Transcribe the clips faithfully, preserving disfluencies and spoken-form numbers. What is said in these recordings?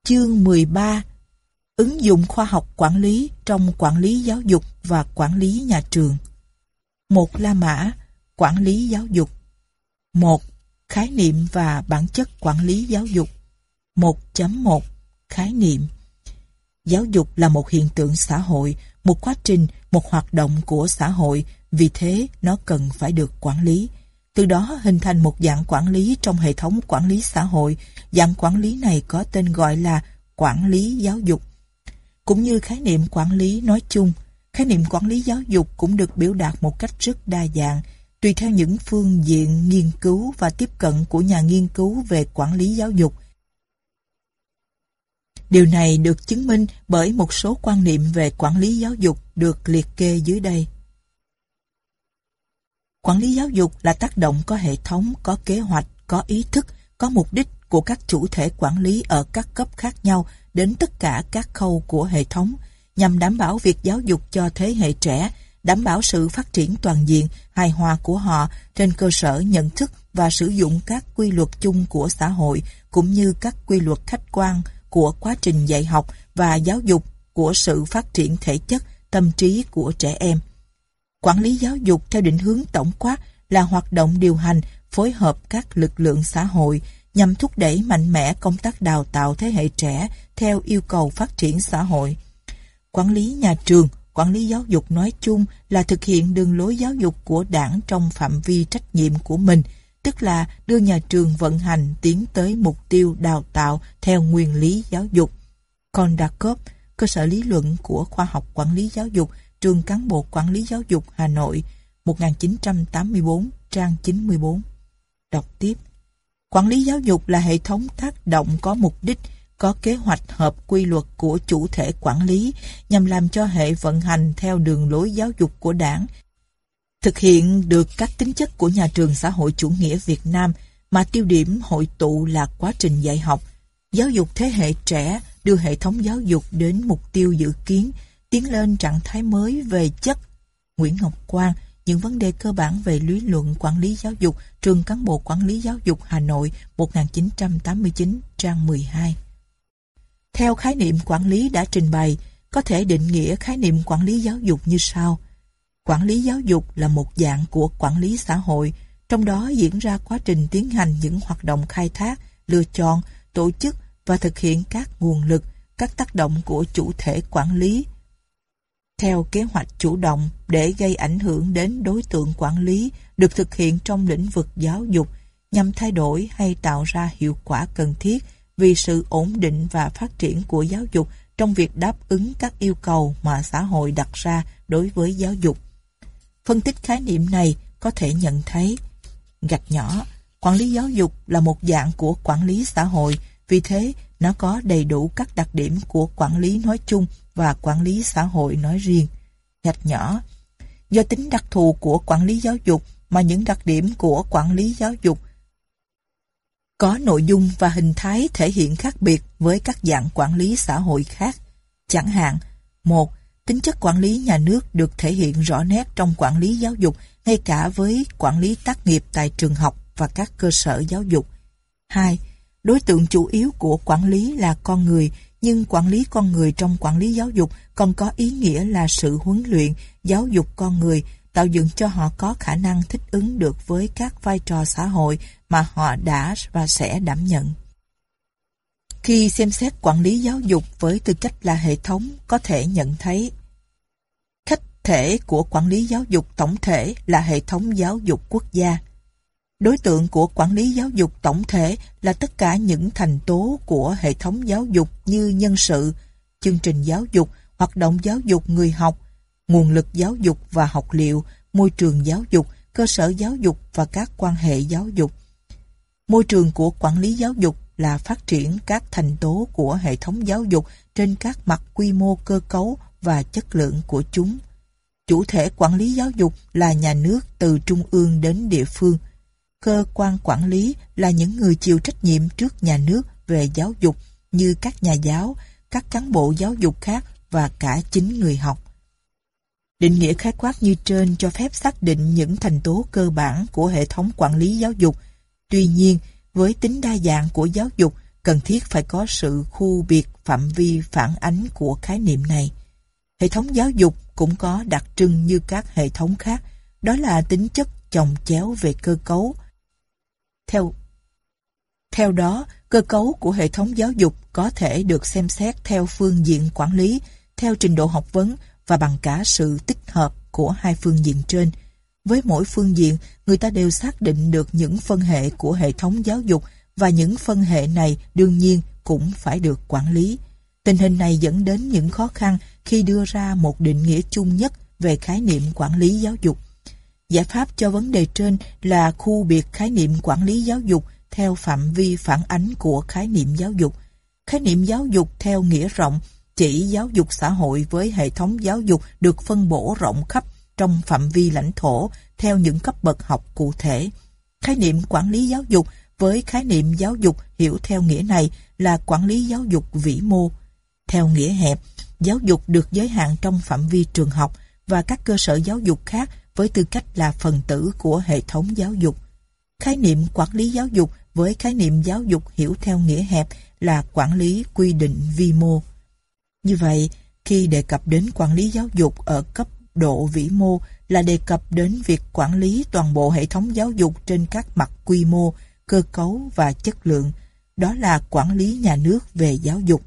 Chương mười ba. Ứng dụng khoa học quản lý trong quản lý giáo dục và quản lý nhà trường. Một La Mã, quản lý giáo dục. Một. Khái niệm và bản chất quản lý giáo dục. một chấm một. Khái niệm. Giáo dục là một hiện tượng xã hội, một quá trình, một hoạt động của xã hội, vì thế nó cần phải được quản lý. Từ đó hình thành một dạng quản lý trong hệ thống quản lý xã hội. Dạng quản lý này có tên gọi là quản lý giáo dục. Cũng như khái niệm quản lý nói chung, khái niệm quản lý giáo dục cũng được biểu đạt một cách rất đa dạng, tùy theo những phương diện nghiên cứu và tiếp cận của nhà nghiên cứu về quản lý giáo dục. Điều này được chứng minh bởi một số quan niệm về quản lý giáo dục được liệt kê dưới đây. Quản lý giáo dục là tác động có hệ thống, có kế hoạch, có ý thức, có mục đích của các chủ thể quản lý ở các cấp khác nhau đến tất cả các khâu của hệ thống, nhằm đảm bảo việc giáo dục cho thế hệ trẻ, đảm bảo sự phát triển toàn diện, hài hòa của họ trên cơ sở nhận thức và sử dụng các quy luật chung của xã hội, cũng như các quy luật khách quan của quá trình dạy học và giáo dục của sự phát triển thể chất, tâm trí của trẻ em. Quản lý giáo dục theo định hướng tổng quát là hoạt động điều hành, phối hợp các lực lượng xã hội nhằm thúc đẩy mạnh mẽ công tác đào tạo thế hệ trẻ theo yêu cầu phát triển xã hội. Quản lý nhà trường, quản lý giáo dục nói chung là thực hiện đường lối giáo dục của Đảng trong phạm vi trách nhiệm của mình, tức là đưa nhà trường vận hành tiến tới mục tiêu đào tạo theo nguyên lý giáo dục. Kondakov, cơ sở lý luận của khoa học quản lý giáo dục, trường cán bộ quản lý giáo dục Hà Nội, một nghìn chín trăm tám mươi tư, trang chín mươi tư. Đọc tiếp. Quản lý giáo dục là hệ thống tác động có mục đích, có kế hoạch hợp quy luật của chủ thể quản lý nhằm làm cho hệ vận hành theo đường lối giáo dục của Đảng, thực hiện được các tính chất của nhà trường xã hội chủ nghĩa Việt Nam mà tiêu điểm hội tụ là quá trình dạy học, giáo dục thế hệ trẻ, đưa hệ thống giáo dục đến mục tiêu dự kiến, tiến lên trạng thái mới về chất. Nguyễn Ngọc Quang, những vấn đề cơ bản về lý luận quản lý giáo dục, trường cán bộ quản lý giáo dục Hà Nội, một nghìn chín trăm tám mươi chín, trang mười hai. Theo khái niệm quản lý đã trình bày, có thể định nghĩa khái niệm quản lý giáo dục như sau. Quản lý giáo dục là một dạng của quản lý xã hội, trong đó diễn ra quá trình tiến hành những hoạt động khai thác, lựa chọn, tổ chức và thực hiện các nguồn lực, các tác động của chủ thể quản lý theo kế hoạch chủ động để gây ảnh hưởng đến đối tượng quản lý, được thực hiện trong lĩnh vực giáo dục nhằm thay đổi hay tạo ra hiệu quả cần thiết vì sự ổn định và phát triển của giáo dục trong việc đáp ứng các yêu cầu mà xã hội đặt ra đối với giáo dục. Phân tích khái niệm này có thể nhận thấy, gạch nhỏ, quản lý giáo dục là một dạng của quản lý xã hội, vì thế nó có đầy đủ các đặc điểm của quản lý nói chung và quản lý xã hội nói riêng. Gạch nhỏ, do tính đặc thù của quản lý giáo dục mà những đặc điểm của quản lý giáo dục có nội dung và hình thái thể hiện khác biệt với các dạng quản lý xã hội khác. Chẳng hạn, một, tính chất quản lý nhà nước được thể hiện rõ nét trong quản lý giáo dục, ngay cả với quản lý tác nghiệp tại trường học và các cơ sở giáo dục. Hai, đối tượng chủ yếu của quản lý là con người, nhưng quản lý con người trong quản lý giáo dục còn có ý nghĩa là sự huấn luyện, giáo dục con người, tạo dựng cho họ có khả năng thích ứng được với các vai trò xã hội mà họ đã và sẽ đảm nhận. Khi xem xét quản lý giáo dục với tư cách là hệ thống, có thể nhận thấy khách thể của quản lý giáo dục tổng thể là hệ thống giáo dục quốc gia. Đối tượng của quản lý giáo dục tổng thể là tất cả những thành tố của hệ thống giáo dục như nhân sự, chương trình giáo dục, hoạt động giáo dục người học, nguồn lực giáo dục và học liệu, môi trường giáo dục, cơ sở giáo dục và các quan hệ giáo dục. Môi trường của quản lý giáo dục là phát triển các thành tố của hệ thống giáo dục trên các mặt quy mô cơ cấu và chất lượng của chúng. Chủ thể quản lý giáo dục là nhà nước từ trung ương đến địa phương. Cơ quan quản lý là những người chịu trách nhiệm trước nhà nước về giáo dục như các nhà giáo, các cán bộ giáo dục khác và cả chính người học. Định nghĩa khái quát như trên cho phép xác định những thành tố cơ bản của hệ thống quản lý giáo dục. Tuy nhiên, với tính đa dạng của giáo dục, cần thiết phải có sự khu biệt phạm vi phản ánh của khái niệm này. Hệ thống giáo dục cũng có đặc trưng như các hệ thống khác, đó là tính chất chồng chéo về cơ cấu. Theo, theo đó, cơ cấu của hệ thống giáo dục có thể được xem xét theo phương diện quản lý, theo trình độ học vấn và bằng cả sự tích hợp của hai phương diện trên. Với mỗi phương diện, người ta đều xác định được những phân hệ của hệ thống giáo dục và những phân hệ này đương nhiên cũng phải được quản lý. Tình hình này dẫn đến những khó khăn khi đưa ra một định nghĩa chung nhất về khái niệm quản lý giáo dục. Giải pháp cho vấn đề trên là khu biệt khái niệm quản lý giáo dục theo phạm vi phản ánh của khái niệm giáo dục. Khái niệm giáo dục theo nghĩa rộng chỉ giáo dục xã hội với hệ thống giáo dục được phân bổ rộng khắp trong phạm vi lãnh thổ theo những cấp bậc học cụ thể. Khái niệm quản lý giáo dục với khái niệm giáo dục hiểu theo nghĩa này là quản lý giáo dục vĩ mô. Theo nghĩa hẹp, giáo dục được giới hạn trong phạm vi trường học và các cơ sở giáo dục khác với tư cách là phần tử của hệ thống giáo dục. Khái niệm quản lý giáo dục với khái niệm giáo dục hiểu theo nghĩa hẹp là quản lý quy định vi mô. Như vậy, khi đề cập đến quản lý giáo dục ở cấp độ vĩ mô là đề cập đến việc quản lý toàn bộ hệ thống giáo dục trên các mặt quy mô, cơ cấu và chất lượng. Đó là quản lý nhà nước về giáo dục.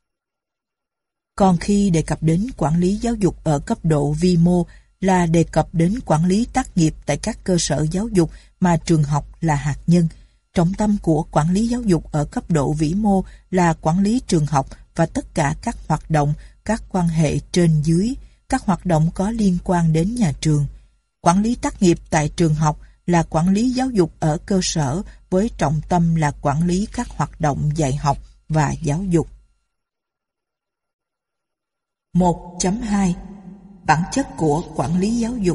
Còn khi đề cập đến quản lý giáo dục ở cấp độ vi mô là đề cập đến quản lý tác nghiệp tại các cơ sở giáo dục mà trường học là hạt nhân. Trọng tâm của quản lý giáo dục ở cấp độ vĩ mô là quản lý trường học và tất cả các hoạt động, các quan hệ trên dưới, các hoạt động có liên quan đến nhà trường. Quản lý tác nghiệp tại trường học là quản lý giáo dục ở cơ sở với trọng tâm là quản lý các hoạt động dạy học và giáo dục. một chấm hai Bản chất của quản lý giáo dục.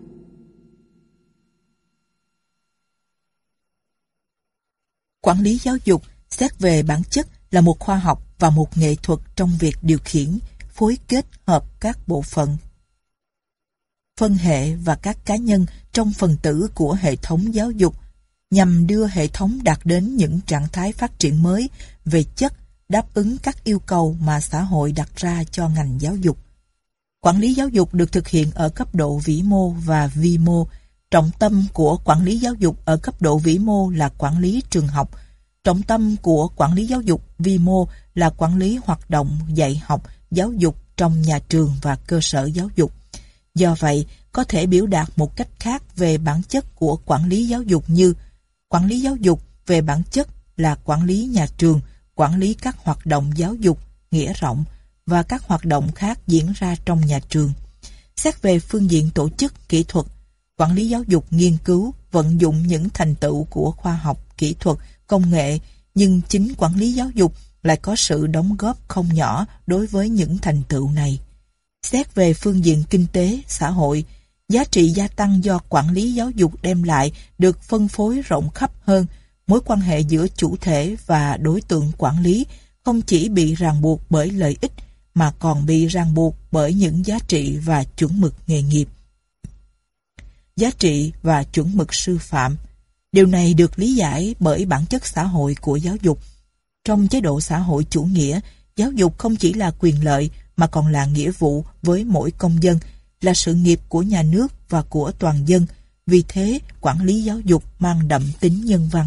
Quản lý giáo dục xét về bản chất là một khoa học và một nghệ thuật trong việc điều khiển, phối kết hợp các bộ phận, phân hệ và các cá nhân trong phần tử của hệ thống giáo dục nhằm đưa hệ thống đạt đến những trạng thái phát triển mới về chất, đáp ứng các yêu cầu mà xã hội đặt ra cho ngành giáo dục. Quản lý giáo dục được thực hiện ở cấp độ vĩ mô và vi mô. Trọng tâm của quản lý giáo dục ở cấp độ vĩ mô là quản lý trường học. Trọng tâm của quản lý giáo dục vi mô là quản lý hoạt động dạy học, giáo dục trong nhà trường và cơ sở giáo dục. Do vậy, có thể biểu đạt một cách khác về bản chất của quản lý giáo dục như quản lý giáo dục về bản chất là quản lý nhà trường, quản lý các hoạt động giáo dục, nghĩa rộng, và các hoạt động khác diễn ra trong nhà trường. Xét về phương diện tổ chức, kỹ thuật, quản lý giáo dục nghiên cứu, vận dụng những thành tựu của khoa học, kỹ thuật, công nghệ, nhưng chính quản lý giáo dục lại có sự đóng góp không nhỏ đối với những thành tựu này. Xét về phương diện kinh tế, xã hội, giá trị gia tăng do quản lý giáo dục đem lại được phân phối rộng khắp hơn. Mối quan hệ giữa chủ thể và đối tượng quản lý không chỉ bị ràng buộc bởi lợi ích mà còn bị ràng buộc bởi những giá trị và chuẩn mực nghề nghiệp. Giá trị và chuẩn mực sư phạm. Điều này được lý giải bởi bản chất xã hội của giáo dục. Trong chế độ xã hội chủ nghĩa, giáo dục không chỉ là quyền lợi mà còn là nghĩa vụ với mỗi công dân, là sự nghiệp của nhà nước và của toàn dân. Vì thế, quản lý giáo dục mang đậm tính nhân văn.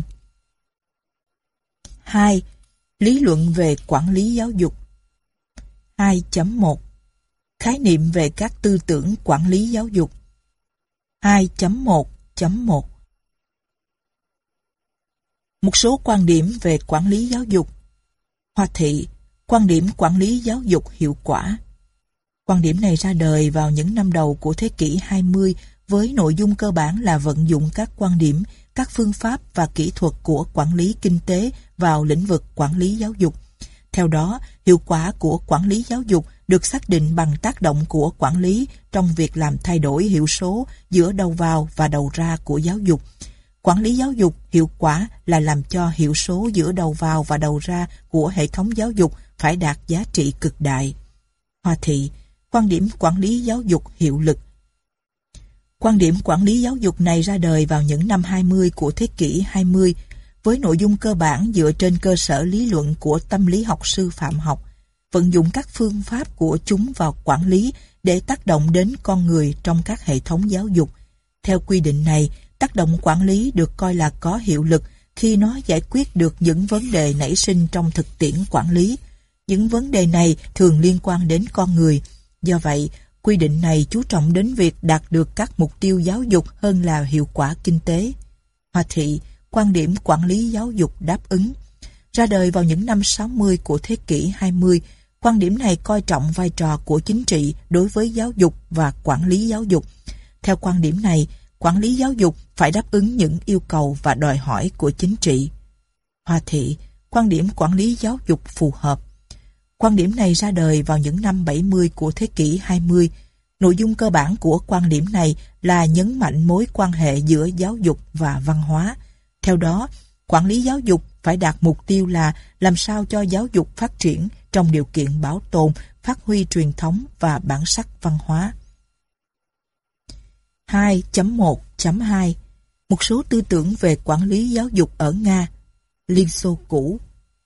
hai. Lý luận về quản lý giáo dục. hai chấm một Khái niệm về các tư tưởng quản lý giáo dục. hai chấm một chấm một Một số quan điểm về quản lý giáo dục. Hoa thị, quan điểm quản lý giáo dục hiệu quả. Quan điểm này ra đời vào những năm đầu của thế kỷ hai mươi với nội dung cơ bản là vận dụng các quan điểm, các phương pháp và kỹ thuật của quản lý kinh tế vào lĩnh vực quản lý giáo dục. Theo đó, hiệu quả của quản lý giáo dục được xác định bằng tác động của quản lý trong việc làm thay đổi hiệu số giữa đầu vào và đầu ra của giáo dục. Quản lý giáo dục hiệu quả là làm cho hiệu số giữa đầu vào và đầu ra của hệ thống giáo dục phải đạt giá trị cực đại. Hoa thị, quan điểm quản lý giáo dục hiệu lực. Quan điểm quản lý giáo dục này ra đời vào những năm hai mươi của thế kỷ hai mươi với nội dung cơ bản dựa trên cơ sở lý luận của tâm lý học sư phạm học, vận dụng các phương pháp của chúng vào quản lý để tác động đến con người trong các hệ thống giáo dục. Theo quy định này, tác động quản lý được coi là có hiệu lực khi nó giải quyết được những vấn đề nảy sinh trong thực tiễn quản lý. Những vấn đề này thường liên quan đến con người. Do vậy, quy định này chú trọng đến việc đạt được các mục tiêu giáo dục hơn là hiệu quả kinh tế. Hoa thị, quan điểm quản lý giáo dục đáp ứng. Ra đời vào những năm sáu mươi của thế kỷ hai mươi, quan điểm này coi trọng vai trò của chính trị đối với giáo dục và quản lý giáo dục. Theo quan điểm này, quản lý giáo dục phải đáp ứng những yêu cầu và đòi hỏi của chính trị. Hoa thị, quan điểm quản lý giáo dục phù hợp. Quan điểm này ra đời vào những năm bảy mươi của thế kỷ hai mươi. Nội dung cơ bản của quan điểm này là nhấn mạnh mối quan hệ giữa giáo dục và văn hóa. Theo đó, quản lý giáo dục phải đạt mục tiêu là làm sao cho giáo dục phát triển trong điều kiện bảo tồn, phát huy truyền thống và bản sắc văn hóa. hai chấm một chấm hai Một số tư tưởng về quản lý giáo dục ở Nga. Liên Xô cũ.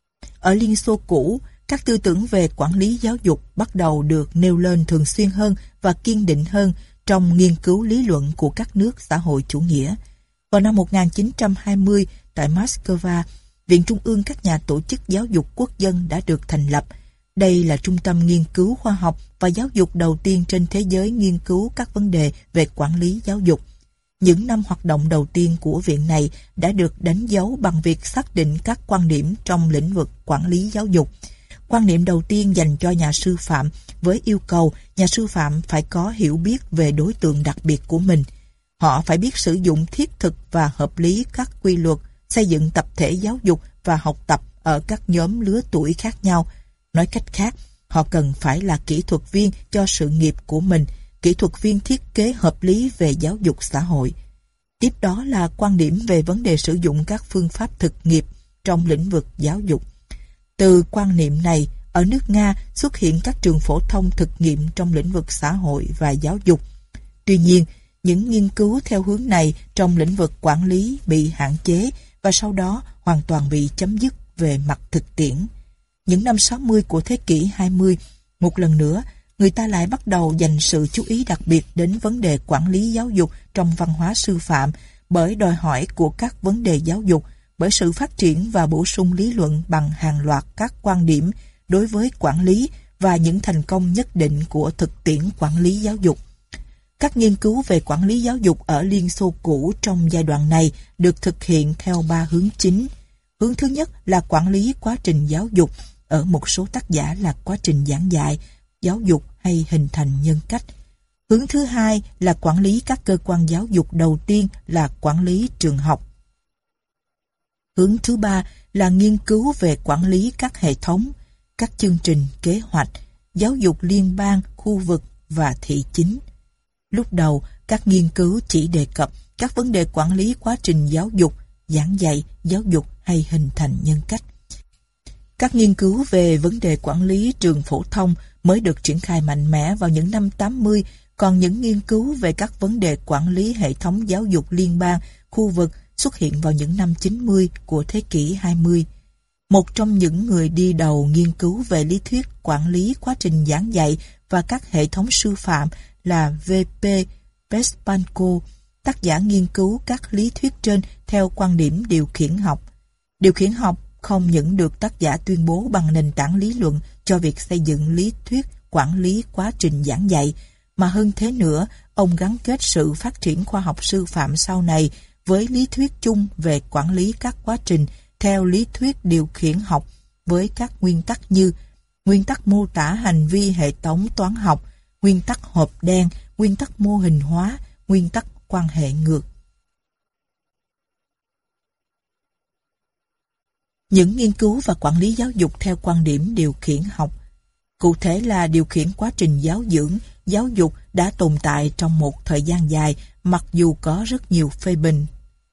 Ở Liên Xô cũ, các tư tưởng về quản lý giáo dục bắt đầu được nêu lên thường xuyên hơn và kiên định hơn trong nghiên cứu lý luận của các nước xã hội chủ nghĩa. Vào năm một nghìn chín trăm hai mươi, tại Moscow, Viện Trung ương các nhà tổ chức giáo dục quốc dân đã được thành lập. Đây là trung tâm nghiên cứu khoa học và giáo dục đầu tiên trên thế giới nghiên cứu các vấn đề về quản lý giáo dục. Những năm hoạt động đầu tiên của viện này đã được đánh dấu bằng việc xác định các quan điểm trong lĩnh vực quản lý giáo dục. Quan niệm đầu tiên dành cho nhà sư phạm với yêu cầu nhà sư phạm phải có hiểu biết về đối tượng đặc biệt của mình. Họ phải biết sử dụng thiết thực và hợp lý các quy luật, xây dựng tập thể giáo dục và học tập ở các nhóm lứa tuổi khác nhau. Nói cách khác, họ cần phải là kỹ thuật viên cho sự nghiệp của mình, kỹ thuật viên thiết kế hợp lý về giáo dục xã hội. Tiếp đó là quan điểm về vấn đề sử dụng các phương pháp thực nghiệp trong lĩnh vực giáo dục. Từ quan niệm này, ở nước Nga xuất hiện các trường phổ thông thực nghiệm trong lĩnh vực xã hội và giáo dục. Tuy nhiên, những nghiên cứu theo hướng này trong lĩnh vực quản lý bị hạn chế và sau đó hoàn toàn bị chấm dứt về mặt thực tiễn. Những năm sáu mươi của thế kỷ hai mươi, một lần nữa, người ta lại bắt đầu dành sự chú ý đặc biệt đến vấn đề quản lý giáo dục trong văn hóa sư phạm bởi đòi hỏi của các vấn đề giáo dục, bởi sự phát triển và bổ sung lý luận bằng hàng loạt các quan điểm đối với quản lý và những thành công nhất định của thực tiễn quản lý giáo dục. Các nghiên cứu về quản lý giáo dục ở Liên Xô cũ trong giai đoạn này được thực hiện theo ba hướng chính. Hướng thứ nhất là quản lý quá trình giáo dục, ở một số tác giả là quá trình giảng dạy, giáo dục hay hình thành nhân cách. Hướng thứ hai là quản lý các cơ quan giáo dục đầu tiên là quản lý trường học. Hướng thứ ba là nghiên cứu về quản lý các hệ thống, các chương trình kế hoạch, giáo dục liên bang, khu vực và thị chính. Lúc đầu, các nghiên cứu chỉ đề cập các vấn đề quản lý quá trình giáo dục, giảng dạy, giáo dục hay hình thành nhân cách. Các nghiên cứu về vấn đề quản lý trường phổ thông mới được triển khai mạnh mẽ vào những năm tám mươi, còn những nghiên cứu về các vấn đề quản lý hệ thống giáo dục liên bang, khu vực xuất hiện vào những năm chín mươi của thế kỷ hai mươi. Một trong những người đi đầu nghiên cứu về lý thuyết quản lý quá trình giảng dạy và các hệ thống sư phạm là vê pê Vespanko, tác giả nghiên cứu các lý thuyết trên theo quan điểm điều khiển học. Điều khiển học không những được tác giả tuyên bố bằng nền tảng lý luận cho việc xây dựng lý thuyết quản lý quá trình giảng dạy, mà hơn thế nữa, ông gắn kết sự phát triển khoa học sư phạm sau này với lý thuyết chung về quản lý các quá trình theo lý thuyết điều khiển học với các nguyên tắc như nguyên tắc mô tả hành vi hệ thống toán học, nguyên tắc hộp đen, nguyên tắc mô hình hóa, nguyên tắc quan hệ ngược. Những nghiên cứu và quản lý giáo dục theo quan điểm điều khiển học, cụ thể là điều khiển quá trình giáo dưỡng, giáo dục đã tồn tại trong một thời gian dài, mặc dù có rất nhiều phê bình.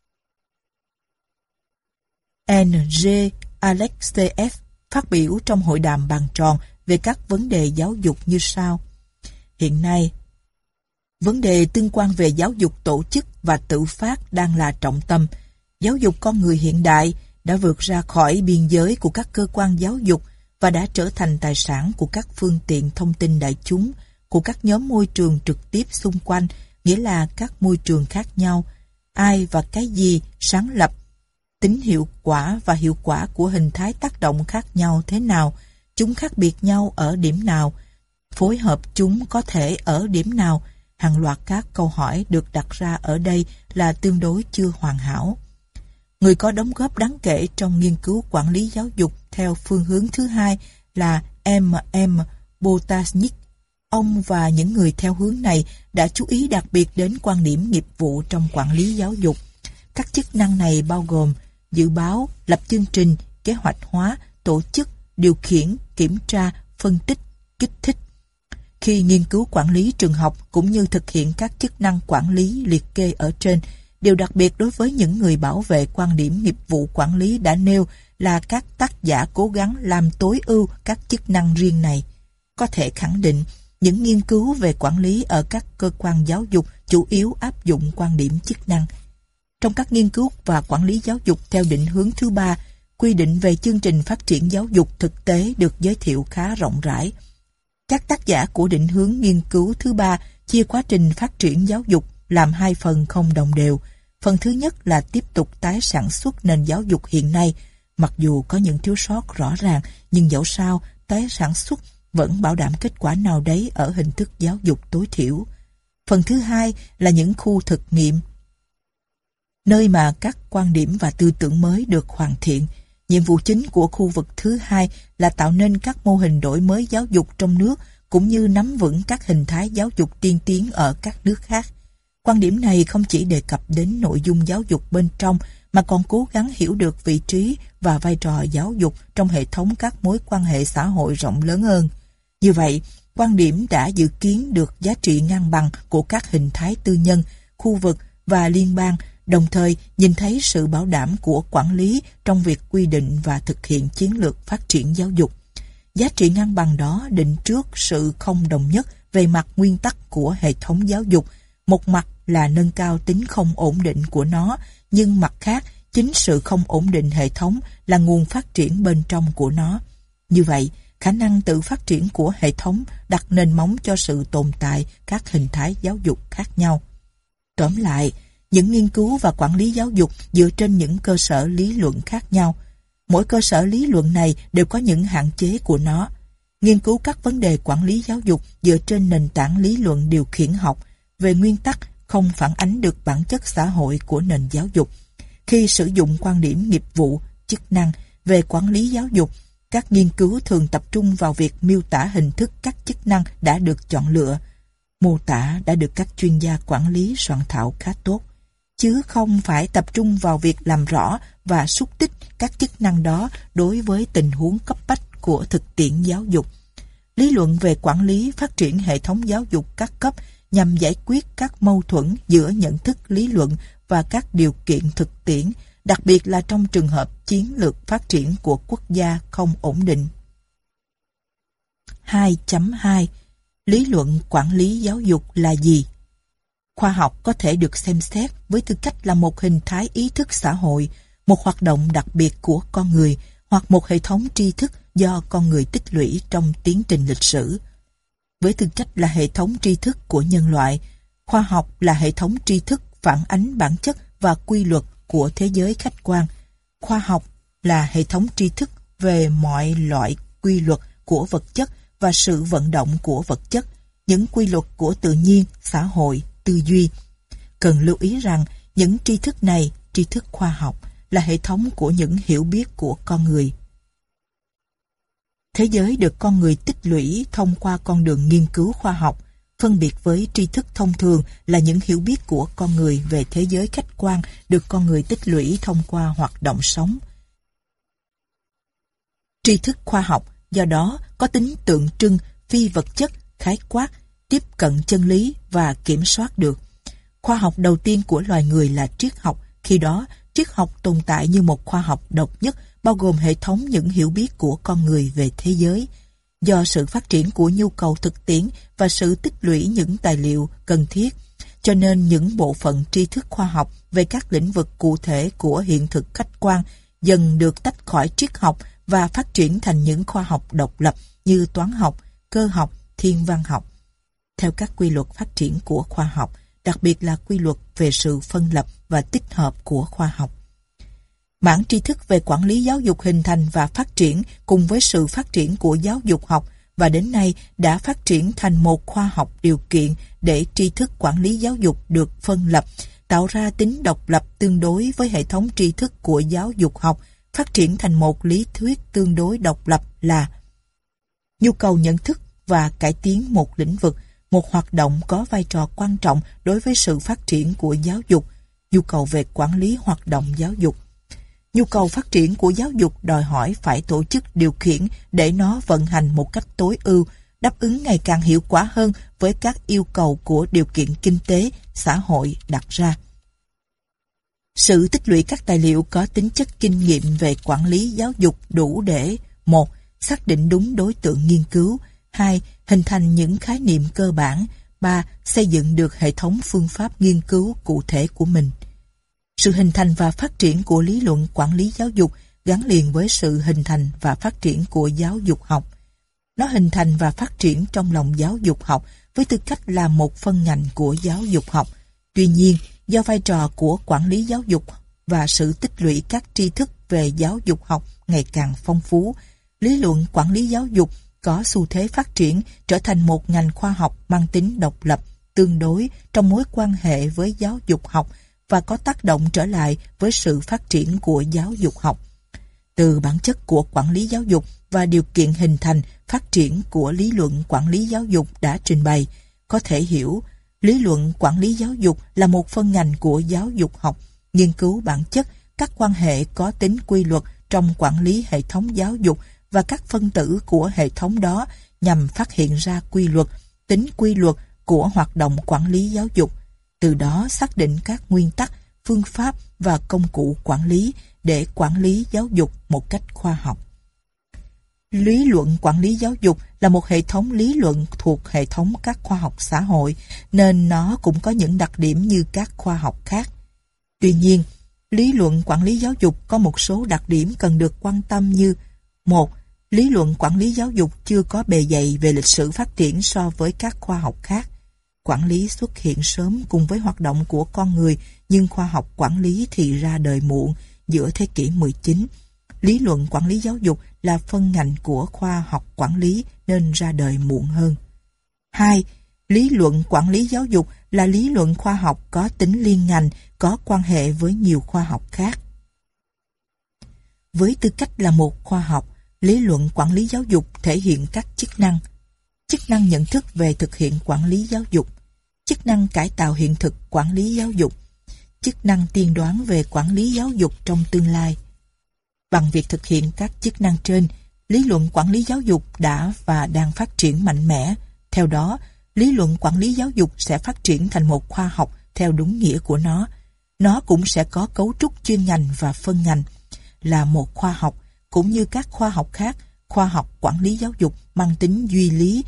en giê Alexeyev phát biểu trong hội đàm bàn tròn về các vấn đề giáo dục như sau. Hiện nay, vấn đề tương quan về giáo dục tổ chức và tự phát đang là trọng tâm. Giáo dục con người hiện đại, đã vượt ra khỏi biên giới của các cơ quan giáo dục và đã trở thành tài sản của các phương tiện thông tin đại chúng, của các nhóm môi trường trực tiếp xung quanh, nghĩa là các môi trường khác nhau. Ai và cái gì sáng lập, tính hiệu quả và hiệu quả của hình thái tác động khác nhau thế nào, chúng khác biệt nhau ở điểm nào, phối hợp chúng có thể ở điểm nào. Hàng loạt các câu hỏi được đặt ra ở đây là tương đối chưa hoàn hảo. Người có đóng góp đáng kể trong nghiên cứu quản lý giáo dục theo phương hướng thứ hai là em em Botasnik. Ông và những người theo hướng này đã chú ý đặc biệt đến quan điểm nghiệp vụ trong quản lý giáo dục. Các chức năng này bao gồm dự báo, lập chương trình, kế hoạch hóa, tổ chức, điều khiển, kiểm tra, phân tích, kích thích. Khi nghiên cứu quản lý trường học cũng như thực hiện các chức năng quản lý liệt kê ở trên, điều đặc biệt đối với những người bảo vệ quan điểm nghiệp vụ quản lý đã nêu là các tác giả cố gắng làm tối ưu các chức năng riêng này. Có thể khẳng định, những nghiên cứu về quản lý ở các cơ quan giáo dục chủ yếu áp dụng quan điểm chức năng. Trong các nghiên cứu và quản lý giáo dục theo định hướng thứ ba, quy định về chương trình phát triển giáo dục thực tế được giới thiệu khá rộng rãi. Các tác giả của định hướng nghiên cứu thứ ba chia quá trình phát triển giáo dục làm hai phần không đồng đều. Phần thứ nhất là tiếp tục tái sản xuất nền giáo dục hiện nay. Mặc dù có những thiếu sót rõ ràng, nhưng dẫu sao, tái sản xuất vẫn bảo đảm kết quả nào đấy ở hình thức giáo dục tối thiểu. Phần thứ hai là những khu thực nghiệm, nơi mà các quan điểm và tư tưởng mới được hoàn thiện. Nhiệm vụ chính của khu vực thứ hai là tạo nên các mô hình đổi mới giáo dục trong nước, cũng như nắm vững các hình thái giáo dục tiên tiến ở các nước khác. Quan điểm này không chỉ đề cập đến nội dung giáo dục bên trong, mà còn cố gắng hiểu được vị trí và vai trò giáo dục trong hệ thống các mối quan hệ xã hội rộng lớn hơn. Như vậy, quan điểm đã dự kiến được giá trị ngang bằng của các hình thái tư nhân, khu vực và liên bang, đồng thời nhìn thấy sự bảo đảm của quản lý trong việc quy định và thực hiện chiến lược phát triển giáo dục. Giá trị ngang bằng đó định trước sự không đồng nhất về mặt nguyên tắc của hệ thống giáo dục. Một mặt là nâng cao tính không ổn định của nó, nhưng mặt khác, chính sự không ổn định hệ thống là nguồn phát triển bên trong của nó. Như vậy, khả năng tự phát triển của hệ thống đặt nền móng cho sự tồn tại các hình thái giáo dục khác nhau. Tóm lại, những nghiên cứu và quản lý giáo dục dựa trên những cơ sở lý luận khác nhau. Mỗi cơ sở lý luận này đều có những hạn chế của nó. Nghiên cứu các vấn đề quản lý giáo dục dựa trên nền tảng lý luận điều khiển học, về nguyên tắc không phản ánh được bản chất xã hội của nền giáo dục. Khi sử dụng quan điểm nghiệp vụ, chức năng về quản lý giáo dục, các nghiên cứu thường tập trung vào việc miêu tả hình thức các chức năng đã được chọn lựa. Mô tả đã được các chuyên gia quản lý soạn thảo khá tốt, chứ không phải tập trung vào việc làm rõ và xúc tích các chức năng đó đối với tình huống cấp bách của thực tiễn giáo dục. Lý luận về quản lý phát triển hệ thống giáo dục các cấp nhằm giải quyết các mâu thuẫn giữa nhận thức lý luận và các điều kiện thực tiễn, đặc biệt là trong trường hợp chiến lược phát triển của quốc gia không ổn định. hai chấm hai Lý luận quản lý giáo dục là gì? Khoa học có thể được xem xét với tư cách là một hình thái ý thức xã hội, một hoạt động đặc biệt của con người, hoặc một hệ thống tri thức do con người tích lũy trong tiến trình lịch sử. Với tư cách là hệ thống tri thức của nhân loại, khoa học là hệ thống tri thức phản ánh bản chất và quy luật của thế giới khách quan. Khoa học là hệ thống tri thức về mọi loại quy luật của vật chất và sự vận động của vật chất, những quy luật của tự nhiên, xã hội, tư duy. Cần lưu ý rằng những tri thức này, tri thức khoa học, là hệ thống của những hiểu biết của con người. Thế giới được con người tích lũy thông qua con đường nghiên cứu khoa học, phân biệt với tri thức thông thường là những hiểu biết của con người về thế giới khách quan được con người tích lũy thông qua hoạt động sống. Tri thức khoa học do đó có tính tượng trưng, phi vật chất, khái quát, tiếp cận chân lý và kiểm soát được. Khoa học đầu tiên của loài người là triết học. Khi đó, triết học tồn tại như một khoa học độc nhất, bao gồm hệ thống những hiểu biết của con người về thế giới. Do sự phát triển của nhu cầu thực tiễn và sự tích lũy những tài liệu cần thiết, cho nên những bộ phận tri thức khoa học về các lĩnh vực cụ thể của hiện thực khách quan dần được tách khỏi triết học và phát triển thành những khoa học độc lập như toán học, cơ học, thiên văn học. Theo các quy luật phát triển của khoa học, đặc biệt là quy luật về sự phân lập và tích hợp của khoa học. Mảng tri thức về quản lý giáo dục hình thành và phát triển cùng với sự phát triển của giáo dục học và đến nay đã phát triển thành một khoa học điều kiện để tri thức quản lý giáo dục được phân lập, tạo ra tính độc lập tương đối với hệ thống tri thức của giáo dục học, phát triển thành một lý thuyết tương đối độc lập là nhu cầu nhận thức và cải tiến một lĩnh vực, một hoạt động có vai trò quan trọng đối với sự phát triển của giáo dục, nhu cầu về quản lý hoạt động giáo dục. Nhu cầu phát triển của giáo dục đòi hỏi phải tổ chức điều khiển để nó vận hành một cách tối ưu, đáp ứng ngày càng hiệu quả hơn với các yêu cầu của điều kiện kinh tế, xã hội đặt ra. Sự tích lũy các tài liệu có tính chất kinh nghiệm về quản lý giáo dục đủ để một. Xác định đúng đối tượng nghiên cứu, hai. Hình thành những khái niệm cơ bản, ba. Xây dựng được hệ thống phương pháp nghiên cứu cụ thể của mình. Sự hình thành và phát triển của lý luận quản lý giáo dục gắn liền với sự hình thành và phát triển của giáo dục học. Nó hình thành và phát triển trong lòng giáo dục học với tư cách là một phân ngành của giáo dục học. Tuy nhiên, do vai trò của quản lý giáo dục và sự tích lũy các tri thức về giáo dục học ngày càng phong phú, lý luận quản lý giáo dục có xu thế phát triển trở thành một ngành khoa học mang tính độc lập, tương đối trong mối quan hệ với giáo dục học và có tác động trở lại với sự phát triển của giáo dục học. Từ bản chất của quản lý giáo dục và điều kiện hình thành, phát triển của lý luận quản lý giáo dục đã trình bày, có thể hiểu lý luận quản lý giáo dục là một phân ngành của giáo dục học, nghiên cứu bản chất, các quan hệ có tính quy luật trong quản lý hệ thống giáo dục và các phân tử của hệ thống đó nhằm phát hiện ra quy luật, tính quy luật của hoạt động quản lý giáo dục. Từ đó xác định các nguyên tắc, phương pháp và công cụ quản lý để quản lý giáo dục một cách khoa học. Lý luận quản lý giáo dục là một hệ thống lý luận thuộc hệ thống các khoa học xã hội, nên nó cũng có những đặc điểm như các khoa học khác. Tuy nhiên, lý luận quản lý giáo dục có một số đặc điểm cần được quan tâm như: một. Lý luận quản lý giáo dục chưa có bề dày về lịch sử phát triển so với các khoa học khác. Quản lý xuất hiện sớm cùng với hoạt động của con người, nhưng khoa học quản lý thì ra đời muộn, giữa thế kỷ mười chín. Lý luận quản lý giáo dục là phân ngành của khoa học quản lý nên ra đời muộn hơn. hai. Lý luận quản lý giáo dục là lý luận khoa học có tính liên ngành, có quan hệ với nhiều khoa học khác. Với tư cách là một khoa học, lý luận quản lý giáo dục thể hiện các chức năng. Chức năng nhận thức về thực hiện quản lý giáo dục, chức năng cải tạo hiện thực quản lý giáo dục, chức năng tiên đoán về quản lý giáo dục trong tương lai. Bằng việc thực hiện các chức năng trên, lý luận quản lý giáo dục đã và đang phát triển mạnh mẽ. Theo đó, lý luận quản lý giáo dục sẽ phát triển thành một khoa học theo đúng nghĩa của nó. Nó cũng sẽ có cấu trúc chuyên ngành và phân ngành. Là một khoa học, cũng như các khoa học khác, khoa học quản lý giáo dục mang tính duy lý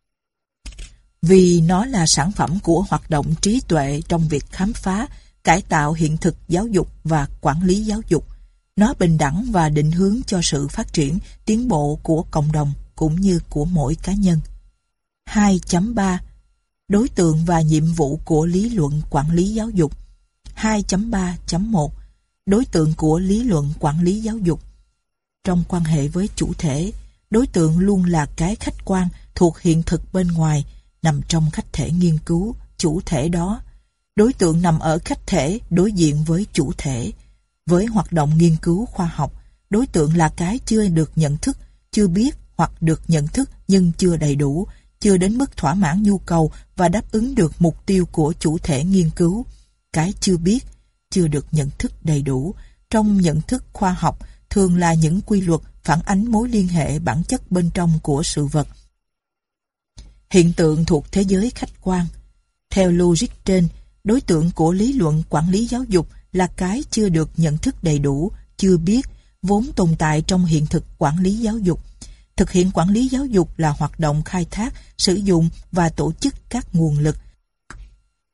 vì nó là sản phẩm của hoạt động trí tuệ trong việc khám phá, cải tạo hiện thực giáo dục và quản lý giáo dục. Nó bình đẳng và định hướng cho sự phát triển, tiến bộ của cộng đồng cũng như của mỗi cá nhân. hai chấm ba. Đối tượng và nhiệm vụ của lý luận quản lý giáo dục. hai chấm ba chấm một. Đối tượng của lý luận quản lý giáo dục. Trong quan hệ với chủ thể, đối tượng luôn là cái khách quan thuộc hiện thực bên ngoài, nằm trong khách thể nghiên cứu, chủ thể đó. Đối tượng nằm ở khách thể đối diện với chủ thể. Với hoạt động nghiên cứu khoa học, đối tượng là cái chưa được nhận thức, chưa biết hoặc được nhận thức nhưng chưa đầy đủ, chưa đến mức thỏa mãn nhu cầu và đáp ứng được mục tiêu của chủ thể nghiên cứu. Cái chưa biết, chưa được nhận thức đầy đủ, trong nhận thức khoa học thường là những quy luật phản ánh mối liên hệ bản chất bên trong của sự vật. Hiện tượng thuộc thế giới khách quan. Theo logic trên, đối tượng của lý luận quản lý giáo dục là cái chưa được nhận thức đầy đủ, chưa biết, vốn tồn tại trong hiện thực quản lý giáo dục. Thực hiện quản lý giáo dục là hoạt động khai thác, sử dụng và tổ chức các nguồn lực.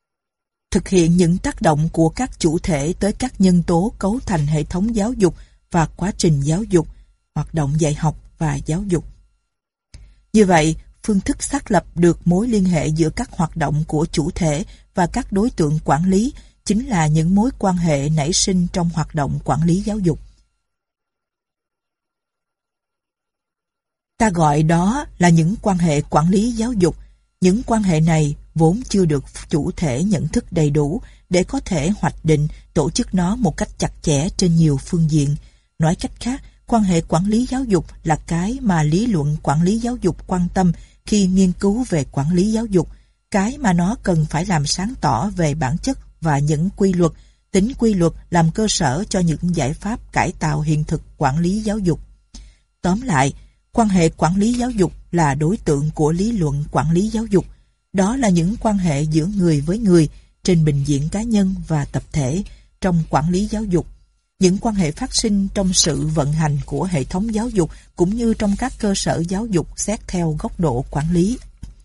Thực hiện những tác động của các chủ thể tới các nhân tố cấu thành hệ thống giáo dục và quá trình giáo dục, hoạt động dạy học và giáo dục. Như vậy, phương thức xác lập được mối liên hệ giữa các hoạt động của chủ thể và các đối tượng quản lý chính là những mối quan hệ nảy sinh trong hoạt động quản lý giáo dục. Ta gọi đó là những quan hệ quản lý giáo dục. Những quan hệ này vốn chưa được chủ thể nhận thức đầy đủ để có thể hoạch định, tổ chức nó một cách chặt chẽ trên nhiều phương diện. Nói cách khác, quan hệ quản lý giáo dục là cái mà lý luận quản lý giáo dục quan tâm khi nghiên cứu về quản lý giáo dục, cái mà nó cần phải làm sáng tỏ về bản chất và những quy luật, tính quy luật làm cơ sở cho những giải pháp cải tạo hiện thực quản lý giáo dục. Tóm lại, quan hệ quản lý giáo dục là đối tượng của lý luận quản lý giáo dục. Đó là những quan hệ giữa người với người, trên bình diện cá nhân và tập thể, trong quản lý giáo dục. Những quan hệ phát sinh trong sự vận hành của hệ thống giáo dục cũng như trong các cơ sở giáo dục xét theo góc độ quản lý.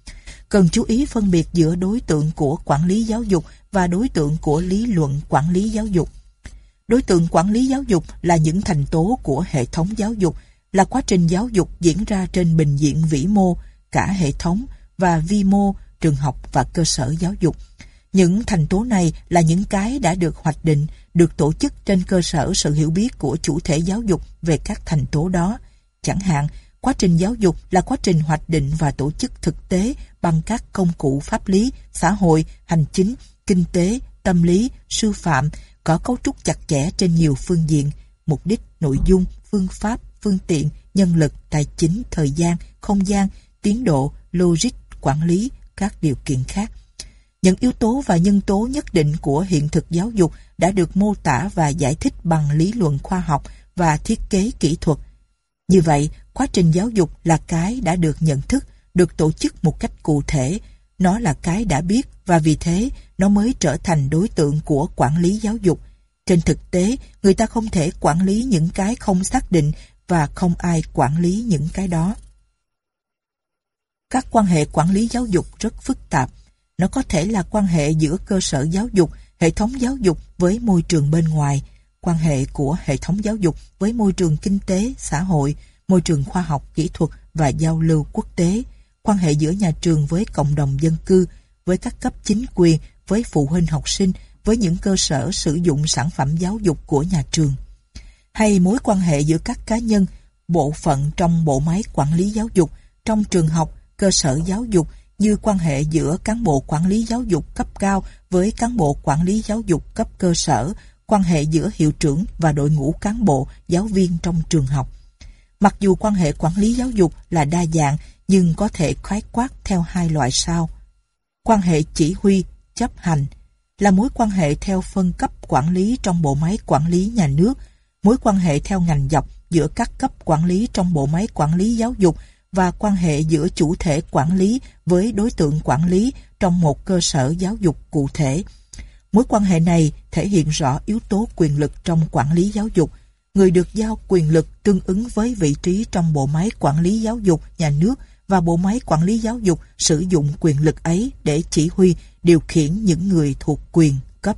Cần chú ý phân biệt giữa đối tượng của quản lý giáo dục và đối tượng của lý luận quản lý giáo dục. Đối tượng quản lý giáo dục là những thành tố của hệ thống giáo dục, là quá trình giáo dục diễn ra trên bình diện vĩ mô, cả hệ thống, và vi mô, trường học và cơ sở giáo dục. Những thành tố này là những cái đã được hoạch định, được tổ chức trên cơ sở sự hiểu biết của chủ thể giáo dục về các thành tố đó. Chẳng hạn, quá trình giáo dục là quá trình hoạch định và tổ chức thực tế bằng các công cụ pháp lý, xã hội, hành chính, kinh tế, tâm lý, sư phạm, có cấu trúc chặt chẽ trên nhiều phương diện, mục đích, nội dung, phương pháp, phương tiện, nhân lực, tài chính, thời gian, không gian, tiến độ, logic, quản lý, các điều kiện khác. Những yếu tố và nhân tố nhất định của hiện thực giáo dục đã được mô tả và giải thích bằng lý luận khoa học và thiết kế kỹ thuật. Như vậy, quá trình giáo dục là cái đã được nhận thức, được tổ chức một cách cụ thể. Nó là cái đã biết và vì thế nó mới trở thành đối tượng của quản lý giáo dục. Trên thực tế, người ta không thể quản lý những cái không xác định và không ai quản lý những cái đó. Các quan hệ quản lý giáo dục rất phức tạp. Nó có thể là quan hệ giữa cơ sở giáo dục, hệ thống giáo dục với môi trường bên ngoài, quan hệ của hệ thống giáo dục với môi trường kinh tế, xã hội, môi trường khoa học, kỹ thuật và giao lưu quốc tế, quan hệ giữa nhà trường với cộng đồng dân cư, với các cấp chính quyền, với phụ huynh học sinh, với những cơ sở sử dụng sản phẩm giáo dục của nhà trường, hay mối quan hệ giữa các cá nhân, bộ phận trong bộ máy quản lý giáo dục, trong trường học, cơ sở giáo dục, như quan hệ giữa cán bộ quản lý giáo dục cấp cao với cán bộ quản lý giáo dục cấp cơ sở, quan hệ giữa hiệu trưởng và đội ngũ cán bộ, giáo viên trong trường học. Mặc dù quan hệ quản lý giáo dục là đa dạng, nhưng có thể khái quát theo hai loại sau. Quan hệ chỉ huy, chấp hành là mối quan hệ theo phân cấp quản lý trong bộ máy quản lý nhà nước, mối quan hệ theo ngành dọc giữa các cấp quản lý trong bộ máy quản lý giáo dục và quan hệ giữa chủ thể quản lý với đối tượng quản lý trong một cơ sở giáo dục cụ thể. Mối quan hệ này thể hiện rõ yếu tố quyền lực trong quản lý giáo dục. Người được giao quyền lực tương ứng với vị trí trong bộ máy quản lý giáo dục nhà nước và bộ máy quản lý giáo dục sử dụng quyền lực ấy để chỉ huy, điều khiển những người thuộc quyền cấp.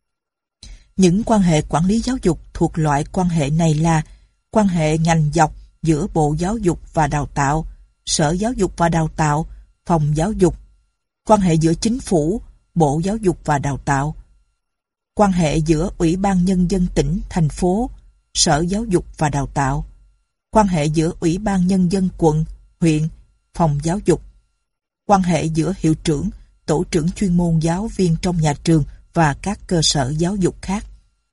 Những quan hệ quản lý giáo dục thuộc loại quan hệ này là quan hệ ngành dọc giữa Bộ Giáo dục và Đào tạo, Sở Giáo dục và Đào tạo, Phòng Giáo dục, quan hệ giữa Chính phủ, Bộ Giáo dục và Đào tạo, quan hệ giữa Ủy ban Nhân dân tỉnh, thành phố, Sở Giáo dục và Đào tạo, quan hệ giữa Ủy ban Nhân dân quận, huyện, Phòng Giáo dục, quan hệ giữa hiệu trưởng, tổ trưởng chuyên môn giáo viên trong nhà trường và các cơ sở giáo dục khác.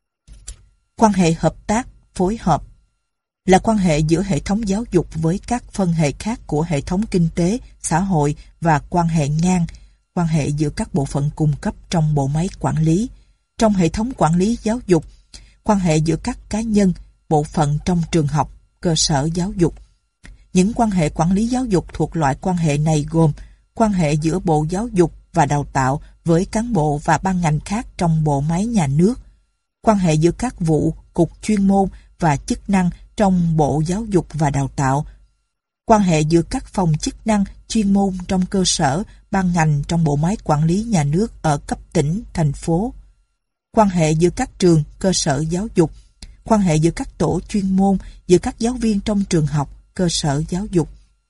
Quan hệ hợp tác, phối hợp là quan hệ giữa hệ thống giáo dục với các phân hệ khác của hệ thống kinh tế, xã hội và quan hệ ngang, quan hệ giữa các bộ phận cung cấp trong bộ máy quản lý. Trong hệ thống quản lý giáo dục, quan hệ giữa các cá nhân, bộ phận trong trường học, cơ sở giáo dục. Những quan hệ quản lý giáo dục thuộc loại quan hệ này gồm quan hệ giữa Bộ Giáo dục và Đào tạo với cán bộ và ban ngành khác trong bộ máy nhà nước, quan hệ giữa các vụ, cục chuyên môn và chức năng trong Bộ Giáo dục và Đào tạo, quan hệ giữa các phòng chức năng, chuyên môn trong cơ sở, ban ngành trong bộ máy quản lý nhà nước ở cấp tỉnh, thành phố, quan hệ giữa các trường, cơ sở giáo dục, quan hệ giữa các tổ chuyên môn, giữa các giáo viên trong trường học, cơ sở giáo dục.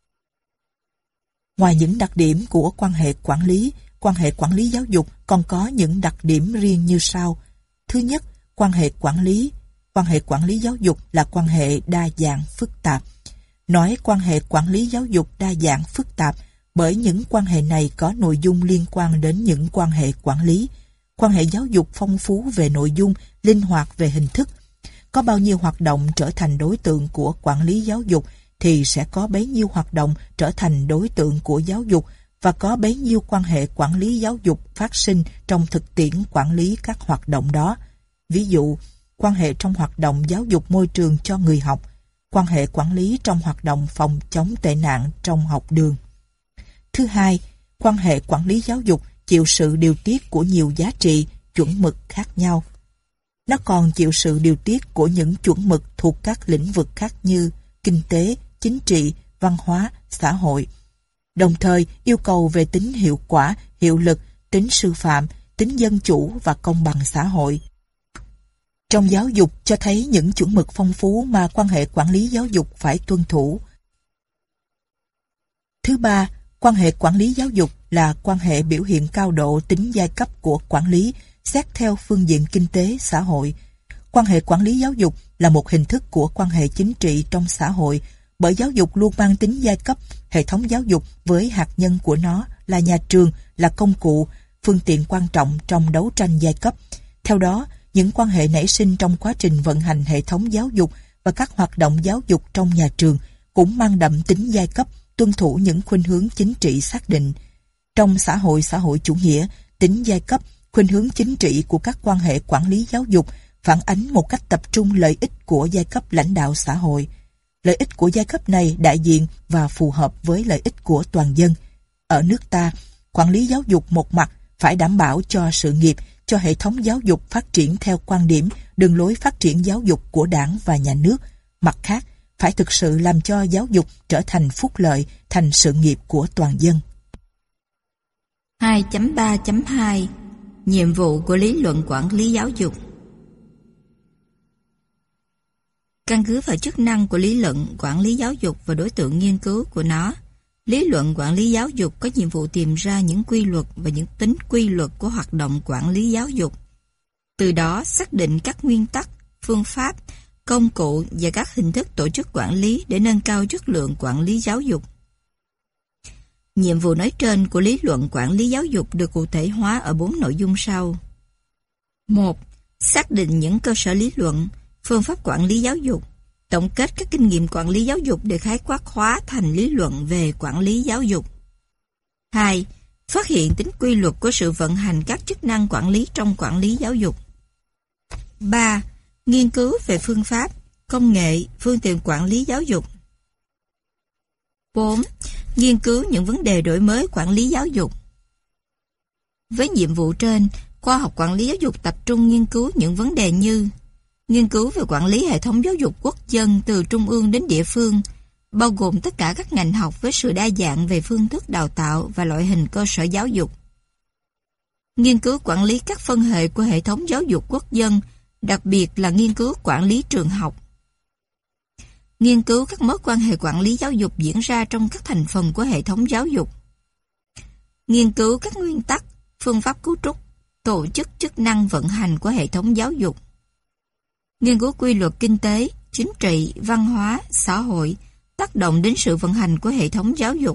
Ngoài những đặc điểm của quan hệ quản lý, quan hệ quản lý giáo dục còn có những đặc điểm riêng như sau. Thứ nhất, quan hệ quản lý. Quan hệ quản lý giáo dục là quan hệ đa dạng phức tạp. Nói quan hệ quản lý giáo dục đa dạng phức tạp bởi những quan hệ này có nội dung liên quan đến những quan hệ quản lý. Quan hệ giáo dục phong phú về nội dung, linh hoạt về hình thức. Có bao nhiêu hoạt động trở thành đối tượng của quản lý giáo dục thì sẽ có bấy nhiêu hoạt động trở thành đối tượng của giáo dục và có bấy nhiêu quan hệ quản lý giáo dục phát sinh trong thực tiễn quản lý các hoạt động đó. Ví dụ, quan hệ trong hoạt động giáo dục môi trường cho người học, quan hệ quản lý trong hoạt động phòng chống tệ nạn trong học đường. Thứ hai, quan hệ quản lý giáo dục chịu sự điều tiết của nhiều giá trị, chuẩn mực khác nhau. Nó còn chịu sự điều tiết của những chuẩn mực thuộc các lĩnh vực khác như kinh tế, chính trị, văn hóa, xã hội. Đồng thời yêu cầu về tính hiệu quả, hiệu lực, tính sư phạm, tính dân chủ và công bằng xã hội. Trong giáo dục cho thấy những chuẩn mực phong phú mà quan hệ quản lý giáo dục phải tuân thủ. Thứ ba, quan hệ quản lý giáo dục là quan hệ biểu hiện cao độ tính giai cấp của quản lý xét theo phương diện kinh tế, xã hội. Quan hệ quản lý giáo dục là một hình thức của quan hệ chính trị trong xã hội, bởi giáo dục luôn mang tính giai cấp, hệ thống giáo dục với hạt nhân của nó là nhà trường, là công cụ, phương tiện quan trọng trong đấu tranh giai cấp. Theo đó, những quan hệ nảy sinh trong quá trình vận hành hệ thống giáo dục và các hoạt động giáo dục trong nhà trường cũng mang đậm tính giai cấp, tuân thủ những khuynh hướng chính trị xác định. Trong xã hội xã hội chủ nghĩa, tính giai cấp, khuynh hướng chính trị của các quan hệ quản lý giáo dục phản ánh một cách tập trung lợi ích của giai cấp lãnh đạo xã hội. Lợi ích của giai cấp này đại diện và phù hợp với lợi ích của toàn dân. Ở nước ta, quản lý giáo dục một mặt phải đảm bảo cho sự nghiệp, cho hệ thống giáo dục phát triển theo quan điểm, đường lối phát triển giáo dục của Đảng và Nhà nước. Mặt khác, phải thực sự làm cho giáo dục trở thành phúc lợi, thành sự nghiệp của toàn dân. hai chấm ba chấm hai Nhiệm vụ của lý luận quản lý giáo dục. Căn cứ vào chức năng của lý luận quản lý giáo dục và đối tượng nghiên cứu của nó, lý luận quản lý giáo dục có nhiệm vụ tìm ra những quy luật và những tính quy luật của hoạt động quản lý giáo dục. Từ đó xác định các nguyên tắc, phương pháp, công cụ và các hình thức tổ chức quản lý để nâng cao chất lượng quản lý giáo dục. Nhiệm vụ nói trên của lý luận quản lý giáo dục được cụ thể hóa ở bốn nội dung sau. một. Xác định những cơ sở lý luận, phương pháp quản lý giáo dục, tổng kết các kinh nghiệm quản lý giáo dục để khái quát hóa thành lý luận về quản lý giáo dục. hai. Phát hiện tính quy luật của sự vận hành các chức năng quản lý trong quản lý giáo dục. ba. Nghiên cứu về phương pháp, công nghệ, phương tiện quản lý giáo dục. bốn. Nghiên cứu những vấn đề đổi mới quản lý giáo dục. Với nhiệm vụ trên, khoa học quản lý giáo dục tập trung nghiên cứu những vấn đề như nghiên cứu về quản lý hệ thống giáo dục quốc dân từ trung ương đến địa phương, bao gồm tất cả các ngành học với sự đa dạng về phương thức đào tạo và loại hình cơ sở giáo dục. Nghiên cứu quản lý các phân hệ của hệ thống giáo dục quốc dân, đặc biệt là nghiên cứu quản lý trường học. Nghiên cứu các mối quan hệ quản lý giáo dục diễn ra trong các thành phần của hệ thống giáo dục. Nghiên cứu các nguyên tắc, phương pháp cấu trúc, tổ chức chức năng vận hành của hệ thống giáo dục. Nghiên cứu quy luật kinh tế, chính trị, văn hóa, xã hội, tác động đến sự vận hành của hệ thống giáo dục.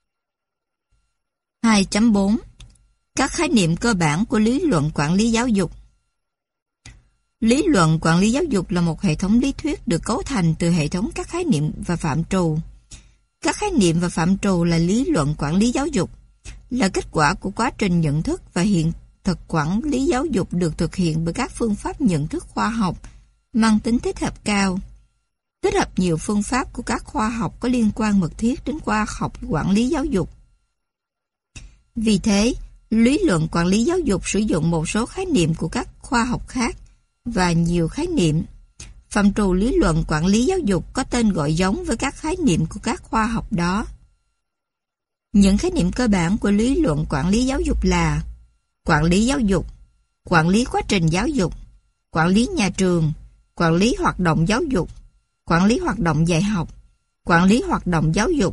hai chấm bốn Các khái niệm cơ bản của lý luận quản lý giáo dục. Lý luận quản lý giáo dục là một hệ thống lý thuyết được cấu thành từ hệ thống các khái niệm và phạm trù. Các khái niệm và phạm trù là lý luận quản lý giáo dục, là kết quả của quá trình nhận thức và hiện thực quản lý giáo dục được thực hiện bởi các phương pháp nhận thức khoa học mang tính tích hợp cao. Tích hợp nhiều phương pháp của các khoa học có liên quan mật thiết đến khoa học quản lý giáo dục. Vì thế, lý luận quản lý giáo dục sử dụng một số khái niệm của các khoa học khác và nhiều khái niệm. Phạm trù lý luận quản lý giáo dục có tên gọi giống với các khái niệm của các khoa học đó. Những khái niệm cơ bản của lý luận quản lý giáo dục là quản lý giáo dục, quản lý quá trình giáo dục, quản lý nhà trường, quản lý hoạt động giáo dục, quản lý hoạt động dạy học, quản lý hoạt động giáo dục.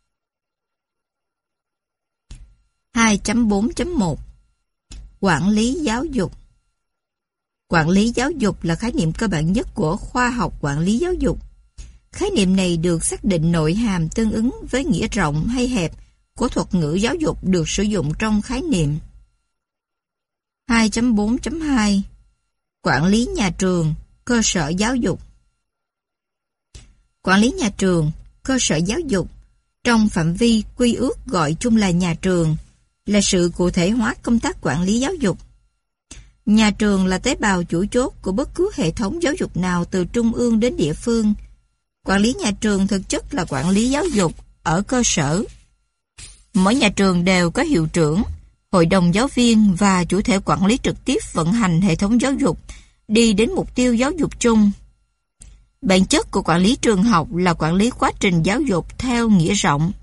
hai chấm bốn chấm một Quản lý giáo dục. Quản lý giáo dục là khái niệm cơ bản nhất của khoa học quản lý giáo dục. Khái niệm này được xác định nội hàm tương ứng với nghĩa rộng hay hẹp của thuật ngữ giáo dục được sử dụng trong khái niệm. hai chấm bốn chấm hai Quản lý nhà trường, cơ sở giáo dục. Quản lý nhà trường, cơ sở giáo dục, trong phạm vi quy ước gọi chung là nhà trường, là sự cụ thể hóa công tác quản lý giáo dục. Nhà trường là tế bào chủ chốt của bất cứ hệ thống giáo dục nào từ trung ương đến địa phương. Quản lý nhà trường thực chất là quản lý giáo dục ở cơ sở. Mỗi nhà trường đều có hiệu trưởng, hội đồng giáo viên và chủ thể quản lý trực tiếp vận hành hệ thống giáo dục, đi đến mục tiêu giáo dục chung. Bản chất của quản lý trường học là quản lý quá trình giáo dục theo nghĩa rộng.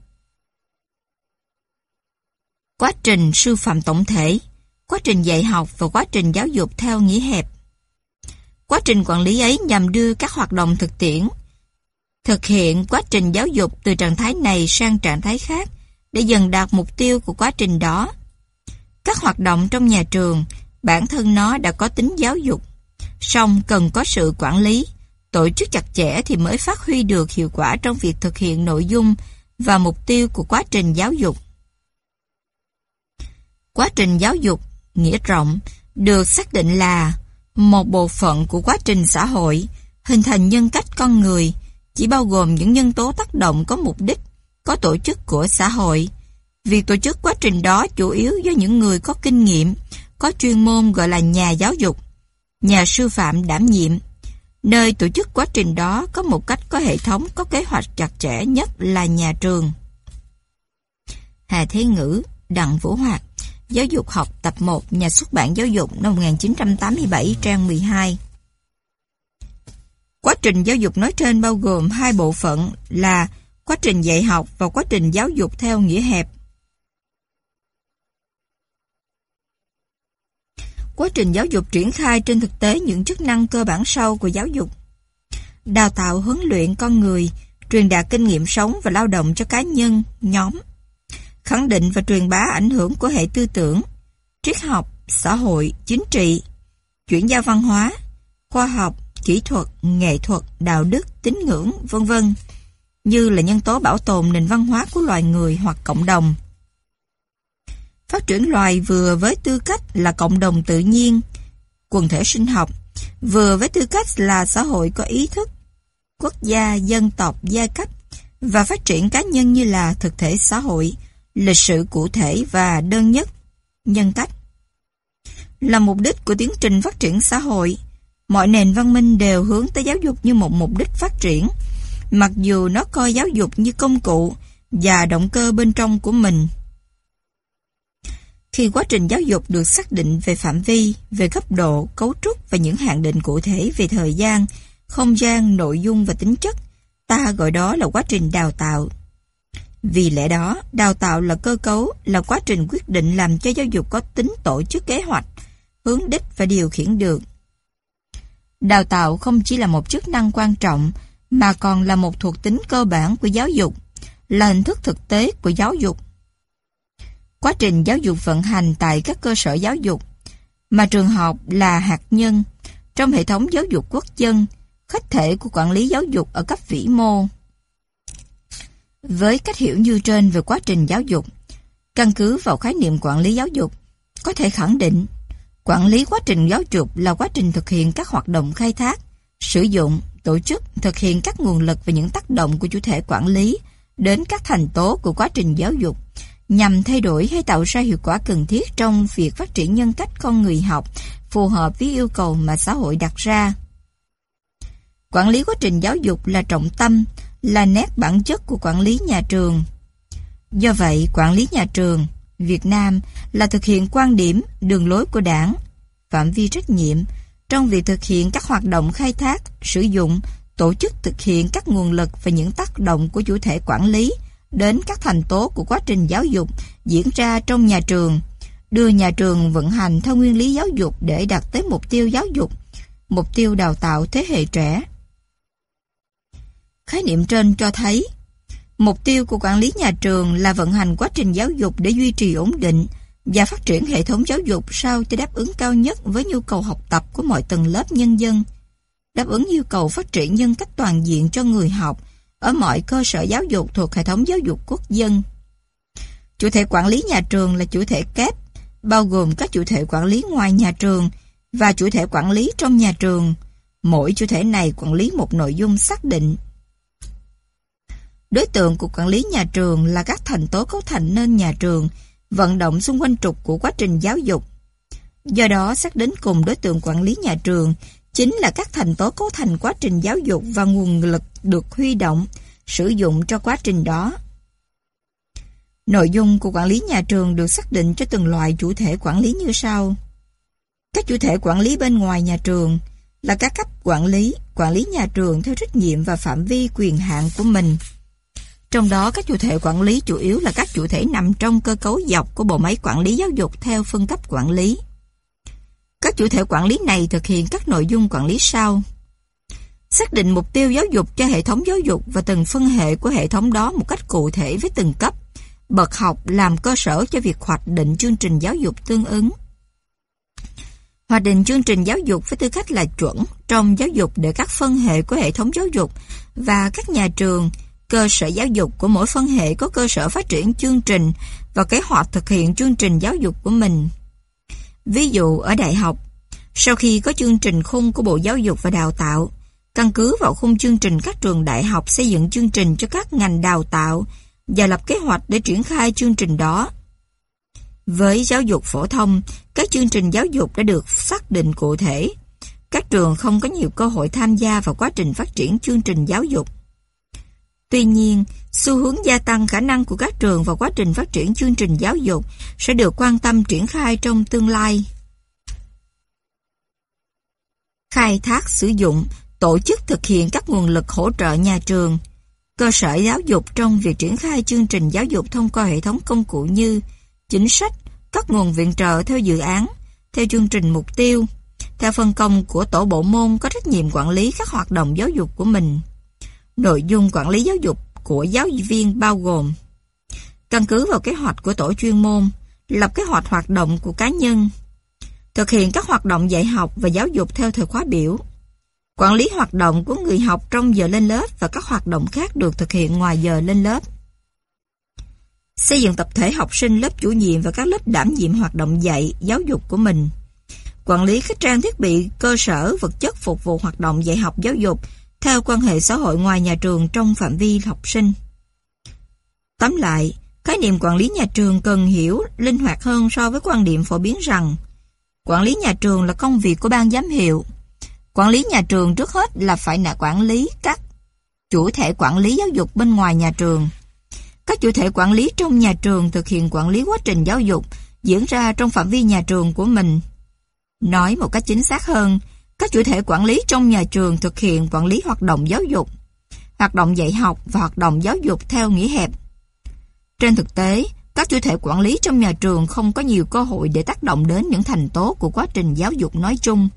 Quá trình sư phạm tổng thể, quá trình dạy học và quá trình giáo dục theo nghĩa hẹp. Quá trình quản lý ấy nhằm đưa các hoạt động thực tiễn, thực hiện quá trình giáo dục từ trạng thái này sang trạng thái khác để dần đạt mục tiêu của quá trình đó. Các hoạt động trong nhà trường, bản thân nó đã có tính giáo dục, song cần có sự quản lý, tổ chức chặt chẽ thì mới phát huy được hiệu quả trong việc thực hiện nội dung và mục tiêu của quá trình giáo dục. Quá trình giáo dục, nghĩa rộng, được xác định là một bộ phận của quá trình xã hội, hình thành nhân cách con người, chỉ bao gồm những nhân tố tác động có mục đích, có tổ chức của xã hội. Việc tổ chức quá trình đó chủ yếu do những người có kinh nghiệm, có chuyên môn gọi là nhà giáo dục, nhà sư phạm đảm nhiệm. Nơi tổ chức quá trình đó có một cách có hệ thống, có kế hoạch chặt chẽ nhất là nhà trường. Hà Thế Ngữ, Đặng Vũ Hoạt, Giáo dục học tập một, Nhà xuất bản Giáo dục năm một nghìn chín trăm tám mươi bảy, trang mười hai. Quá trình giáo dục nói trên bao gồm hai bộ phận là quá trình dạy học và quá trình giáo dục theo nghĩa hẹp. Quá trình giáo dục triển khai trên thực tế những chức năng cơ bản sau của giáo dục: đào tạo huấn luyện con người, truyền đạt kinh nghiệm sống và lao động cho cá nhân, nhóm, khẳng định và truyền bá ảnh hưởng của hệ tư tưởng, triết học, xã hội, chính trị, chuyển giao văn hóa, khoa học, kỹ thuật, nghệ thuật, đạo đức, tín ngưỡng, vân vân, như là nhân tố bảo tồn nền văn hóa của loài người hoặc cộng đồng. Phát triển loài vừa với tư cách là cộng đồng tự nhiên, quần thể sinh học, vừa với tư cách là xã hội có ý thức, quốc gia, dân tộc, giai cấp, và phát triển cá nhân như là thực thể xã hội, lịch sử cụ thể và đơn nhất, nhân cách. Là mục đích của tiến trình phát triển xã hội, mọi nền văn minh đều hướng tới giáo dục như một mục đích phát triển, mặc dù nó coi giáo dục như công cụ và động cơ bên trong của mình. Khi quá trình giáo dục được xác định về phạm vi, về cấp độ, cấu trúc và những hạn định cụ thể về thời gian, không gian, nội dung và tính chất, ta gọi đó là quá trình đào tạo. Vì lẽ đó, đào tạo là cơ cấu, là quá trình quyết định làm cho giáo dục có tính tổ chức kế hoạch, hướng đích và điều khiển được. Đào tạo không chỉ là một chức năng quan trọng, mà còn là một thuộc tính cơ bản của giáo dục, là hình thức thực tế của giáo dục. Quá trình giáo dục vận hành tại các cơ sở giáo dục, mà trường học là hạt nhân trong hệ thống giáo dục quốc dân, khách thể của quản lý giáo dục ở cấp vĩ mô. Với cách hiểu như trên về quá trình giáo dục, căn cứ vào khái niệm quản lý giáo dục, có thể khẳng định quản lý quá trình giáo dục là quá trình thực hiện các hoạt động khai thác, sử dụng, tổ chức, thực hiện các nguồn lực và những tác động của chủ thể quản lý đến các thành tố của quá trình giáo dục, nhằm thay đổi hay tạo ra hiệu quả cần thiết trong việc phát triển nhân cách con người học phù hợp với yêu cầu mà xã hội đặt ra. Quản lý quá trình giáo dục là trọng tâm, là nét bản chất của quản lý nhà trường. Do vậy, quản lý nhà trường Việt Nam là thực hiện quan điểm, đường lối của Đảng, phạm vi trách nhiệm trong việc thực hiện các hoạt động khai thác, sử dụng, tổ chức thực hiện các nguồn lực và những tác động của chủ thể quản lý đến các thành tố của quá trình giáo dục diễn ra trong nhà trường, đưa nhà trường vận hành theo nguyên lý giáo dục để đạt tới mục tiêu giáo dục, mục tiêu đào tạo thế hệ trẻ. Khái niệm trên cho thấy, mục tiêu của quản lý nhà trường là vận hành quá trình giáo dục để duy trì ổn định và phát triển hệ thống giáo dục sao cho đáp ứng cao nhất với nhu cầu học tập của mọi tầng lớp nhân dân, đáp ứng yêu cầu phát triển nhân cách toàn diện cho người học ở mọi cơ sở giáo dục thuộc hệ thống giáo dục quốc dân. Chủ thể quản lý nhà trường là chủ thể kép, bao gồm các chủ thể quản lý ngoài nhà trường và chủ thể quản lý trong nhà trường. Mỗi chủ thể này quản lý một nội dung xác định. Đối tượng của quản lý nhà trường là các thành tố cấu thành nên nhà trường, vận động xung quanh trục của quá trình giáo dục. Do đó, xét đến cùng đối tượng quản lý nhà trường chính là các thành tố cấu thành quá trình giáo dục và nguồn lực được huy động, sử dụng cho quá trình đó. Nội dung của quản lý nhà trường được xác định cho từng loại chủ thể quản lý như sau. Các chủ thể quản lý bên ngoài nhà trường là các cấp quản lý, quản lý nhà trường theo trách nhiệm và phạm vi quyền hạn của mình. Trong đó, các chủ thể quản lý chủ yếu là các chủ thể nằm trong cơ cấu dọc của bộ máy quản lý giáo dục theo phân cấp quản lý. Các chủ thể quản lý này thực hiện các nội dung quản lý sau. Xác định mục tiêu giáo dục cho hệ thống giáo dục và từng phân hệ của hệ thống đó một cách cụ thể với từng cấp, bậc học làm cơ sở cho việc hoạch định chương trình giáo dục tương ứng. Hoạch định chương trình giáo dục với tư cách là chuẩn trong giáo dục để các phân hệ của hệ thống giáo dục và các nhà trường, cơ sở giáo dục của mỗi phân hệ có cơ sở phát triển chương trình và kế hoạch thực hiện chương trình giáo dục của mình. Ví dụ ở đại học, sau khi có chương trình khung của Bộ Giáo dục và Đào tạo, căn cứ vào khung chương trình các trường đại học xây dựng chương trình cho các ngành đào tạo và lập kế hoạch để triển khai chương trình đó. Với giáo dục phổ thông, các chương trình giáo dục đã được xác định cụ thể. Các trường không có nhiều cơ hội tham gia vào quá trình phát triển chương trình giáo dục. Tuy nhiên, xu hướng gia tăng khả năng của các trường vào quá trình phát triển chương trình giáo dục sẽ được quan tâm triển khai trong tương lai. Khai thác sử dụng, tổ chức thực hiện các nguồn lực hỗ trợ nhà trường, cơ sở giáo dục trong việc triển khai chương trình giáo dục thông qua hệ thống công cụ như chính sách, các nguồn viện trợ theo dự án, theo chương trình mục tiêu, theo phân công của tổ bộ môn có trách nhiệm quản lý các hoạt động giáo dục của mình. Nội dung quản lý giáo dục của giáo viên bao gồm căn cứ vào kế hoạch của tổ chuyên môn, lập kế hoạch hoạt động của cá nhân, thực hiện các hoạt động dạy học và giáo dục theo thời khóa biểu, quản lý hoạt động của người học trong giờ lên lớp và các hoạt động khác được thực hiện ngoài giờ lên lớp, xây dựng tập thể học sinh lớp chủ nhiệm và các lớp đảm nhiệm hoạt động dạy, giáo dục của mình, quản lý các trang thiết bị, cơ sở, vật chất phục vụ hoạt động dạy học giáo dục theo quan hệ xã hội ngoài nhà trường trong phạm vi học sinh. Tóm lại, khái niệm quản lý nhà trường cần hiểu linh hoạt hơn so với quan điểm phổ biến rằng quản lý nhà trường là công việc của ban giám hiệu. Quản lý nhà trường trước hết là phải là quản lý các chủ thể quản lý giáo dục bên ngoài nhà trường. Các chủ thể quản lý trong nhà trường thực hiện quản lý quá trình giáo dục diễn ra trong phạm vi nhà trường của mình. Nói một cách chính xác hơn, các chủ thể quản lý trong nhà trường thực hiện quản lý hoạt động giáo dục, hoạt động dạy học và hoạt động giáo dục theo nghĩa hẹp. Trên thực tế, các chủ thể quản lý trong nhà trường không có nhiều cơ hội để tác động đến những thành tố của quá trình giáo dục nói chung.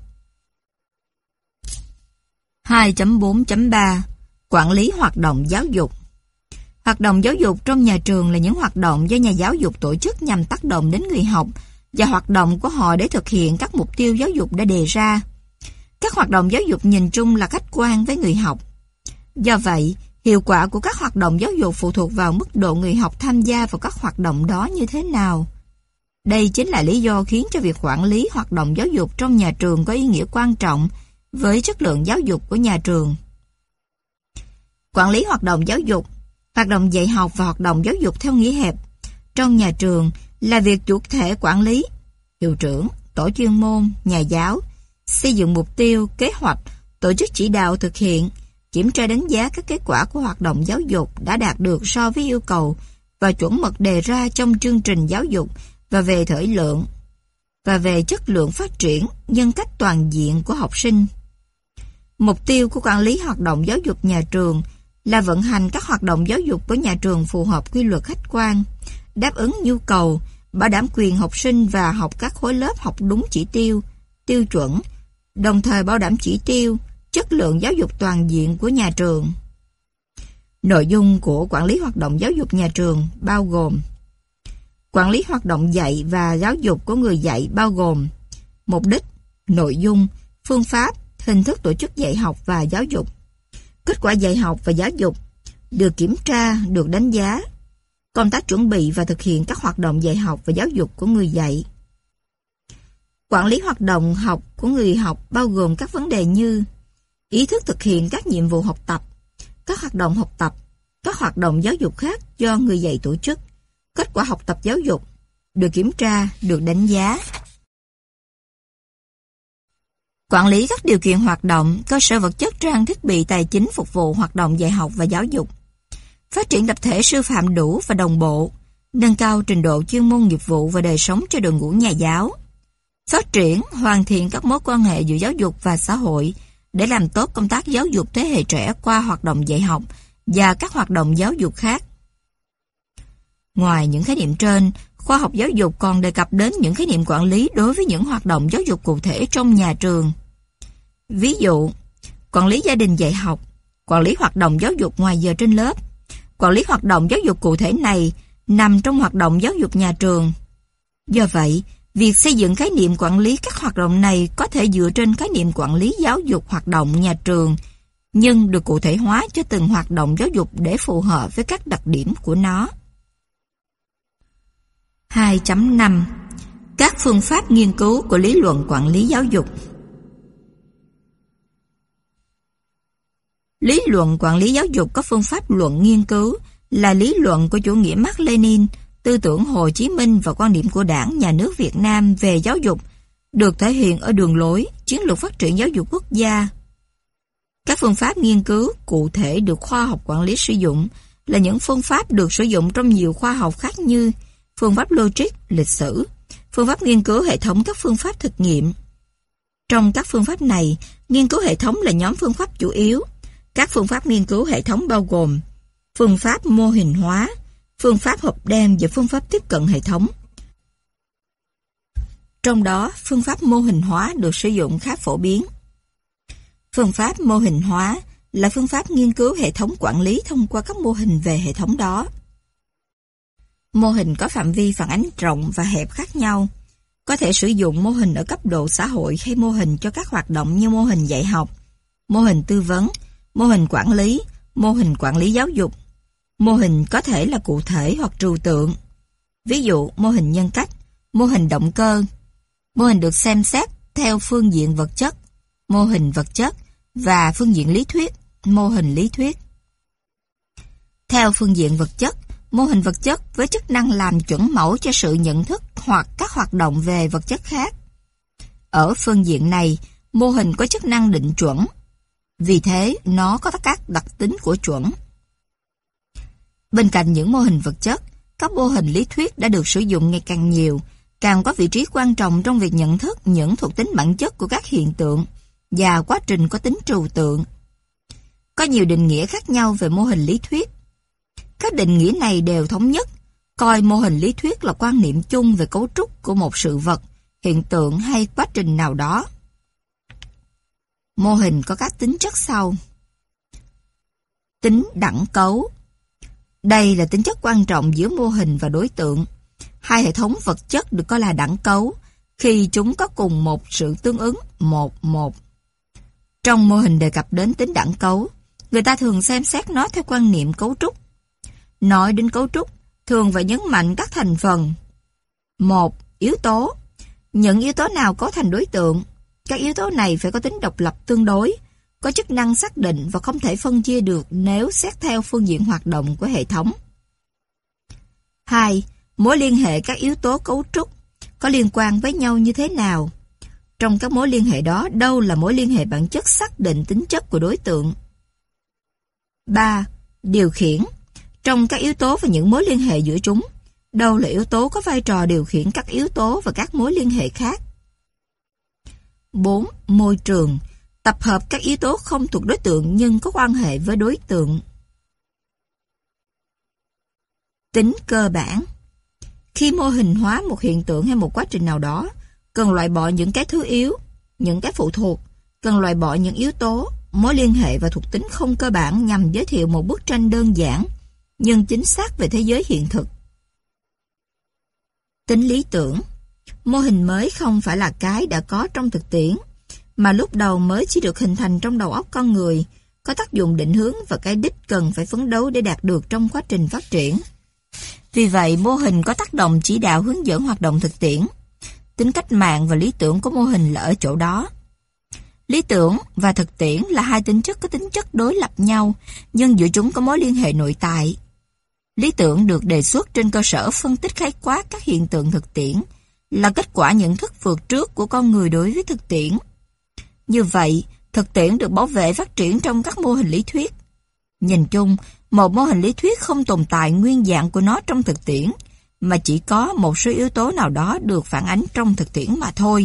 hai chấm bốn chấm ba Quản lý hoạt động giáo dục. Hoạt động giáo dục trong nhà trường là những hoạt động do nhà giáo dục tổ chức nhằm tác động đến người học và hoạt động của họ để thực hiện các mục tiêu giáo dục đã đề ra. Các hoạt động giáo dục nhìn chung là khách quan với người học. Do vậy, hiệu quả của các hoạt động giáo dục phụ thuộc vào mức độ người học tham gia vào các hoạt động đó như thế nào. Đây chính là lý do khiến cho việc quản lý hoạt động giáo dục trong nhà trường có ý nghĩa quan trọng với chất lượng giáo dục của nhà trường. Quản lý hoạt động giáo dục, hoạt động dạy học và hoạt động giáo dục theo nghĩa hẹp trong nhà trường là việc chủ thể quản lý, hiệu trưởng, tổ chuyên môn, nhà giáo, xây dựng mục tiêu, kế hoạch, tổ chức chỉ đạo thực hiện, kiểm tra đánh giá các kết quả của hoạt động giáo dục đã đạt được so với yêu cầu và chuẩn mực đề ra trong chương trình giáo dục và về thời lượng và về chất lượng phát triển nhân cách toàn diện của học sinh. Mục tiêu của quản lý hoạt động giáo dục nhà trường là vận hành các hoạt động giáo dục của nhà trường phù hợp quy luật khách quan, đáp ứng nhu cầu, bảo đảm quyền học sinh và học các khối lớp học đúng chỉ tiêu, tiêu chuẩn, đồng thời bảo đảm chỉ tiêu, chất lượng giáo dục toàn diện của nhà trường. Nội dung của quản lý hoạt động giáo dục nhà trường bao gồm: quản lý hoạt động dạy và giáo dục của người dạy bao gồm mục đích, nội dung, phương pháp, hình thức tổ chức dạy học và giáo dục, kết quả dạy học và giáo dục, được kiểm tra, được đánh giá, công tác chuẩn bị và thực hiện các hoạt động dạy học và giáo dục của người dạy. Quản lý hoạt động học của người học bao gồm các vấn đề như ý thức thực hiện các nhiệm vụ học tập, các hoạt động học tập, các hoạt động giáo dục khác do người dạy tổ chức, kết quả học tập giáo dục, được kiểm tra, được đánh giá. Quản lý các điều kiện hoạt động, cơ sở vật chất, trang thiết bị, tài chính phục vụ hoạt động dạy học và giáo dục. Phát triển tập thể sư phạm đủ và đồng bộ, nâng cao trình độ chuyên môn nghiệp vụ và đời sống cho đội ngũ nhà giáo. Phát triển, hoàn thiện các mối quan hệ giữa giáo dục và xã hội để làm tốt công tác giáo dục thế hệ trẻ qua hoạt động dạy học và các hoạt động giáo dục khác. Ngoài những khái niệm trên, khoa học giáo dục còn đề cập đến những khái niệm quản lý đối với những hoạt động giáo dục cụ thể trong nhà trường. Ví dụ, quản lý gia đình dạy học, quản lý hoạt động giáo dục ngoài giờ trên lớp. Quản lý hoạt động giáo dục cụ thể này nằm trong hoạt động giáo dục nhà trường. Do vậy, việc xây dựng khái niệm quản lý các hoạt động này có thể dựa trên khái niệm quản lý giáo dục hoạt động nhà trường, nhưng được cụ thể hóa cho từng hoạt động giáo dục để phù hợp với các đặc điểm của nó. hai chấm năm. Các phương pháp nghiên cứu của lý luận quản lý giáo dục. Lý luận quản lý giáo dục có phương pháp luận nghiên cứu là lý luận của chủ nghĩa Mác Lênin, tư tưởng Hồ Chí Minh và quan điểm của Đảng, Nhà nước Việt Nam về giáo dục, được thể hiện ở đường lối, chiến lược phát triển giáo dục quốc gia. Các phương pháp nghiên cứu cụ thể được khoa học quản lý sử dụng là những phương pháp được sử dụng trong nhiều khoa học khác như phương pháp logic, lịch sử, phương pháp nghiên cứu hệ thống các phương pháp thực nghiệm. Trong các phương pháp này, nghiên cứu hệ thống là nhóm phương pháp chủ yếu. Các phương pháp nghiên cứu hệ thống bao gồm phương pháp mô hình hóa, phương pháp hộp đen và phương pháp tiếp cận hệ thống. Trong đó, phương pháp mô hình hóa được sử dụng khá phổ biến. Phương pháp mô hình hóa là phương pháp nghiên cứu hệ thống quản lý thông qua các mô hình về hệ thống đó. Mô hình có phạm vi phản ánh rộng và hẹp khác nhau. Có thể sử dụng mô hình ở cấp độ xã hội hay mô hình cho các hoạt động như mô hình dạy học, mô hình tư vấn, mô hình quản lý, mô hình quản lý giáo dục. Mô hình có thể là cụ thể hoặc trừu tượng. Ví dụ, mô hình nhân cách, mô hình động cơ. Mô hình được xem xét theo phương diện vật chất, mô hình vật chất và phương diện lý thuyết, mô hình lý thuyết. Theo phương diện vật chất, mô hình vật chất với chức năng làm chuẩn mẫu cho sự nhận thức hoặc các hoạt động về vật chất khác. Ở phương diện này, mô hình có chức năng định chuẩn. Vì thế, nó có các đặc tính của chuẩn. Bên cạnh những mô hình vật chất, các mô hình lý thuyết đã được sử dụng ngày càng nhiều, càng có vị trí quan trọng trong việc nhận thức những thuộc tính bản chất của các hiện tượng và quá trình có tính trừu tượng. Có nhiều định nghĩa khác nhau về mô hình lý thuyết. Các định nghĩa này đều thống nhất, coi mô hình lý thuyết là quan niệm chung về cấu trúc của một sự vật, hiện tượng hay quá trình nào đó. Mô hình có các tính chất sau. Tính đẳng cấu. Đây là tính chất quan trọng giữa mô hình và đối tượng. Hai hệ thống vật chất được coi là đẳng cấu khi chúng có cùng một sự tương ứng một một. Trong mô hình đề cập đến tính đẳng cấu, người ta thường xem xét nó theo quan niệm cấu trúc. Nói đến cấu trúc, thường phải nhấn mạnh các thành phần. Một, yếu tố. Những yếu tố nào cấu thành đối tượng? Các yếu tố này phải có tính độc lập tương đối, có chức năng xác định và không thể phân chia được nếu xét theo phương diện hoạt động của hệ thống. Hai, mối liên hệ các yếu tố cấu trúc có liên quan với nhau như thế nào? Trong các mối liên hệ đó, đâu là mối liên hệ bản chất xác định tính chất của đối tượng? Ba, điều khiển. Trong các yếu tố và những mối liên hệ giữa chúng, đâu là yếu tố có vai trò điều khiển các yếu tố và các mối liên hệ khác? Bốn, môi trường. Tập hợp các yếu tố không thuộc đối tượng nhưng có quan hệ với đối tượng. Tính cơ bản. Khi mô hình hóa một hiện tượng hay một quá trình nào đó, cần loại bỏ những cái thứ yếu những cái phụ thuộc, cần loại bỏ những yếu tố, mối liên hệ và thuộc tính không cơ bản nhằm giới thiệu một bức tranh đơn giản nhưng chính xác về thế giới hiện thực. Tính lý tưởng. Mô hình mới không phải là cái đã có trong thực tiễn, mà lúc đầu mới chỉ được hình thành trong đầu óc con người, có tác dụng định hướng và cái đích cần phải phấn đấu để đạt được trong quá trình phát triển. Vì vậy, mô hình có tác động chỉ đạo hướng dẫn hoạt động thực tiễn. Tính cách mạng và lý tưởng của mô hình là ở chỗ đó. Lý tưởng và thực tiễn là hai tính chất có tính chất đối lập nhau, nhưng giữa chúng có mối liên hệ nội tại. Lý tưởng được đề xuất trên cơ sở phân tích khái quát các hiện tượng thực tiễn, là kết quả nhận thức vượt trước của con người đối với thực tiễn. Như vậy, thực tiễn được bảo vệ phát triển trong các mô hình lý thuyết. Nhìn chung, một mô hình lý thuyết không tồn tại nguyên dạng của nó trong thực tiễn, mà chỉ có một số yếu tố nào đó được phản ánh trong thực tiễn mà thôi.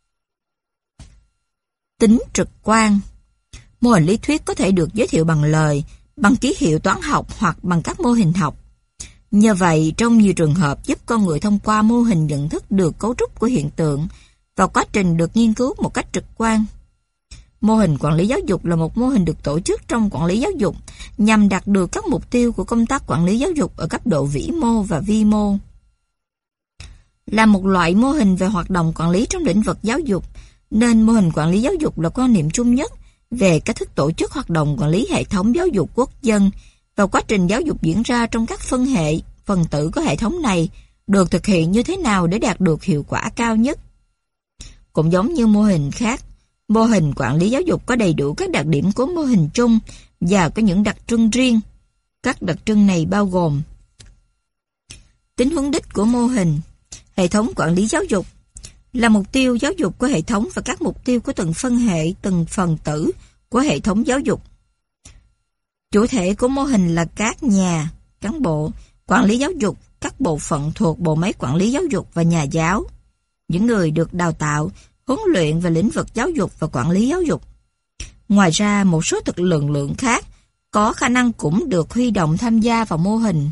Tính trực quan. Mô hình lý thuyết có thể được giới thiệu bằng lời, bằng ký hiệu toán học hoặc bằng các mô hình học. Nhờ vậy, trong nhiều trường hợp giúp con người thông qua mô hình nhận thức được cấu trúc của hiện tượng và quá trình được nghiên cứu một cách trực quan. Mô hình quản lý giáo dục là một mô hình được tổ chức trong quản lý giáo dục nhằm đạt được các mục tiêu của công tác quản lý giáo dục ở cấp độ vĩ mô và vi mô. Là một loại mô hình về hoạt động quản lý trong lĩnh vực giáo dục, nên mô hình quản lý giáo dục là quan niệm chung nhất về cách thức tổ chức hoạt động quản lý hệ thống giáo dục quốc dân và quá trình giáo dục diễn ra trong các phân hệ, phần tử của hệ thống này được thực hiện như thế nào để đạt được hiệu quả cao nhất. Cũng giống như mô hình khác, mô hình quản lý giáo dục có đầy đủ các đặc điểm của mô hình chung và có những đặc trưng riêng. Các đặc trưng này bao gồm: tính hướng đích của mô hình. Hệ thống quản lý giáo dục là mục tiêu giáo dục của hệ thống và các mục tiêu của từng phân hệ, từng phần tử của hệ thống giáo dục. Chủ thể của mô hình là các nhà, cán bộ, quản lý giáo dục, các bộ phận thuộc bộ máy quản lý giáo dục và nhà giáo. Những người được đào tạo, huấn luyện về lĩnh vực giáo dục và quản lý giáo dục. Ngoài ra, một số thực lực lượng khác có khả năng cũng được huy động tham gia vào mô hình.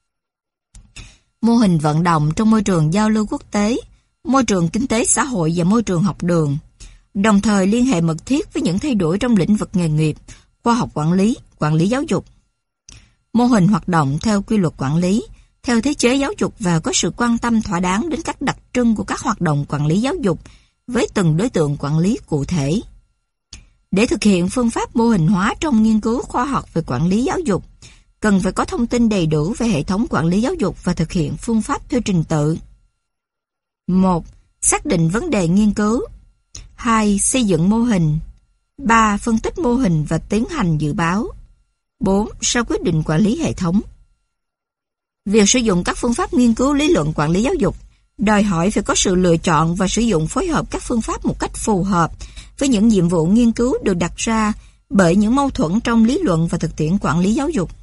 Mô hình vận động trong môi trường giao lưu quốc tế, môi trường kinh tế xã hội và môi trường học đường, đồng thời liên hệ mật thiết với những thay đổi trong lĩnh vực nghề nghiệp, khoa học quản lý, quản lý giáo dục. Mô hình hoạt động theo quy luật quản lý, theo thế chế giáo dục và có sự quan tâm thỏa đáng đến các đặc trưng của các hoạt động quản lý giáo dục với từng đối tượng quản lý cụ thể. Để thực hiện phương pháp mô hình hóa trong nghiên cứu khoa học về quản lý giáo dục, cần phải có thông tin đầy đủ về hệ thống quản lý giáo dục và thực hiện phương pháp theo trình tự. một. Xác định vấn đề nghiên cứu. hai. Xây dựng mô hình. ba. Phân tích mô hình và tiến hành dự báo. bốn. Ra quyết định quản lý hệ thống. Việc sử dụng các phương pháp nghiên cứu lý luận quản lý giáo dục đòi hỏi phải có sự lựa chọn và sử dụng phối hợp các phương pháp một cách phù hợp với những nhiệm vụ nghiên cứu được đặt ra bởi những mâu thuẫn trong lý luận và thực tiễn quản lý giáo dục.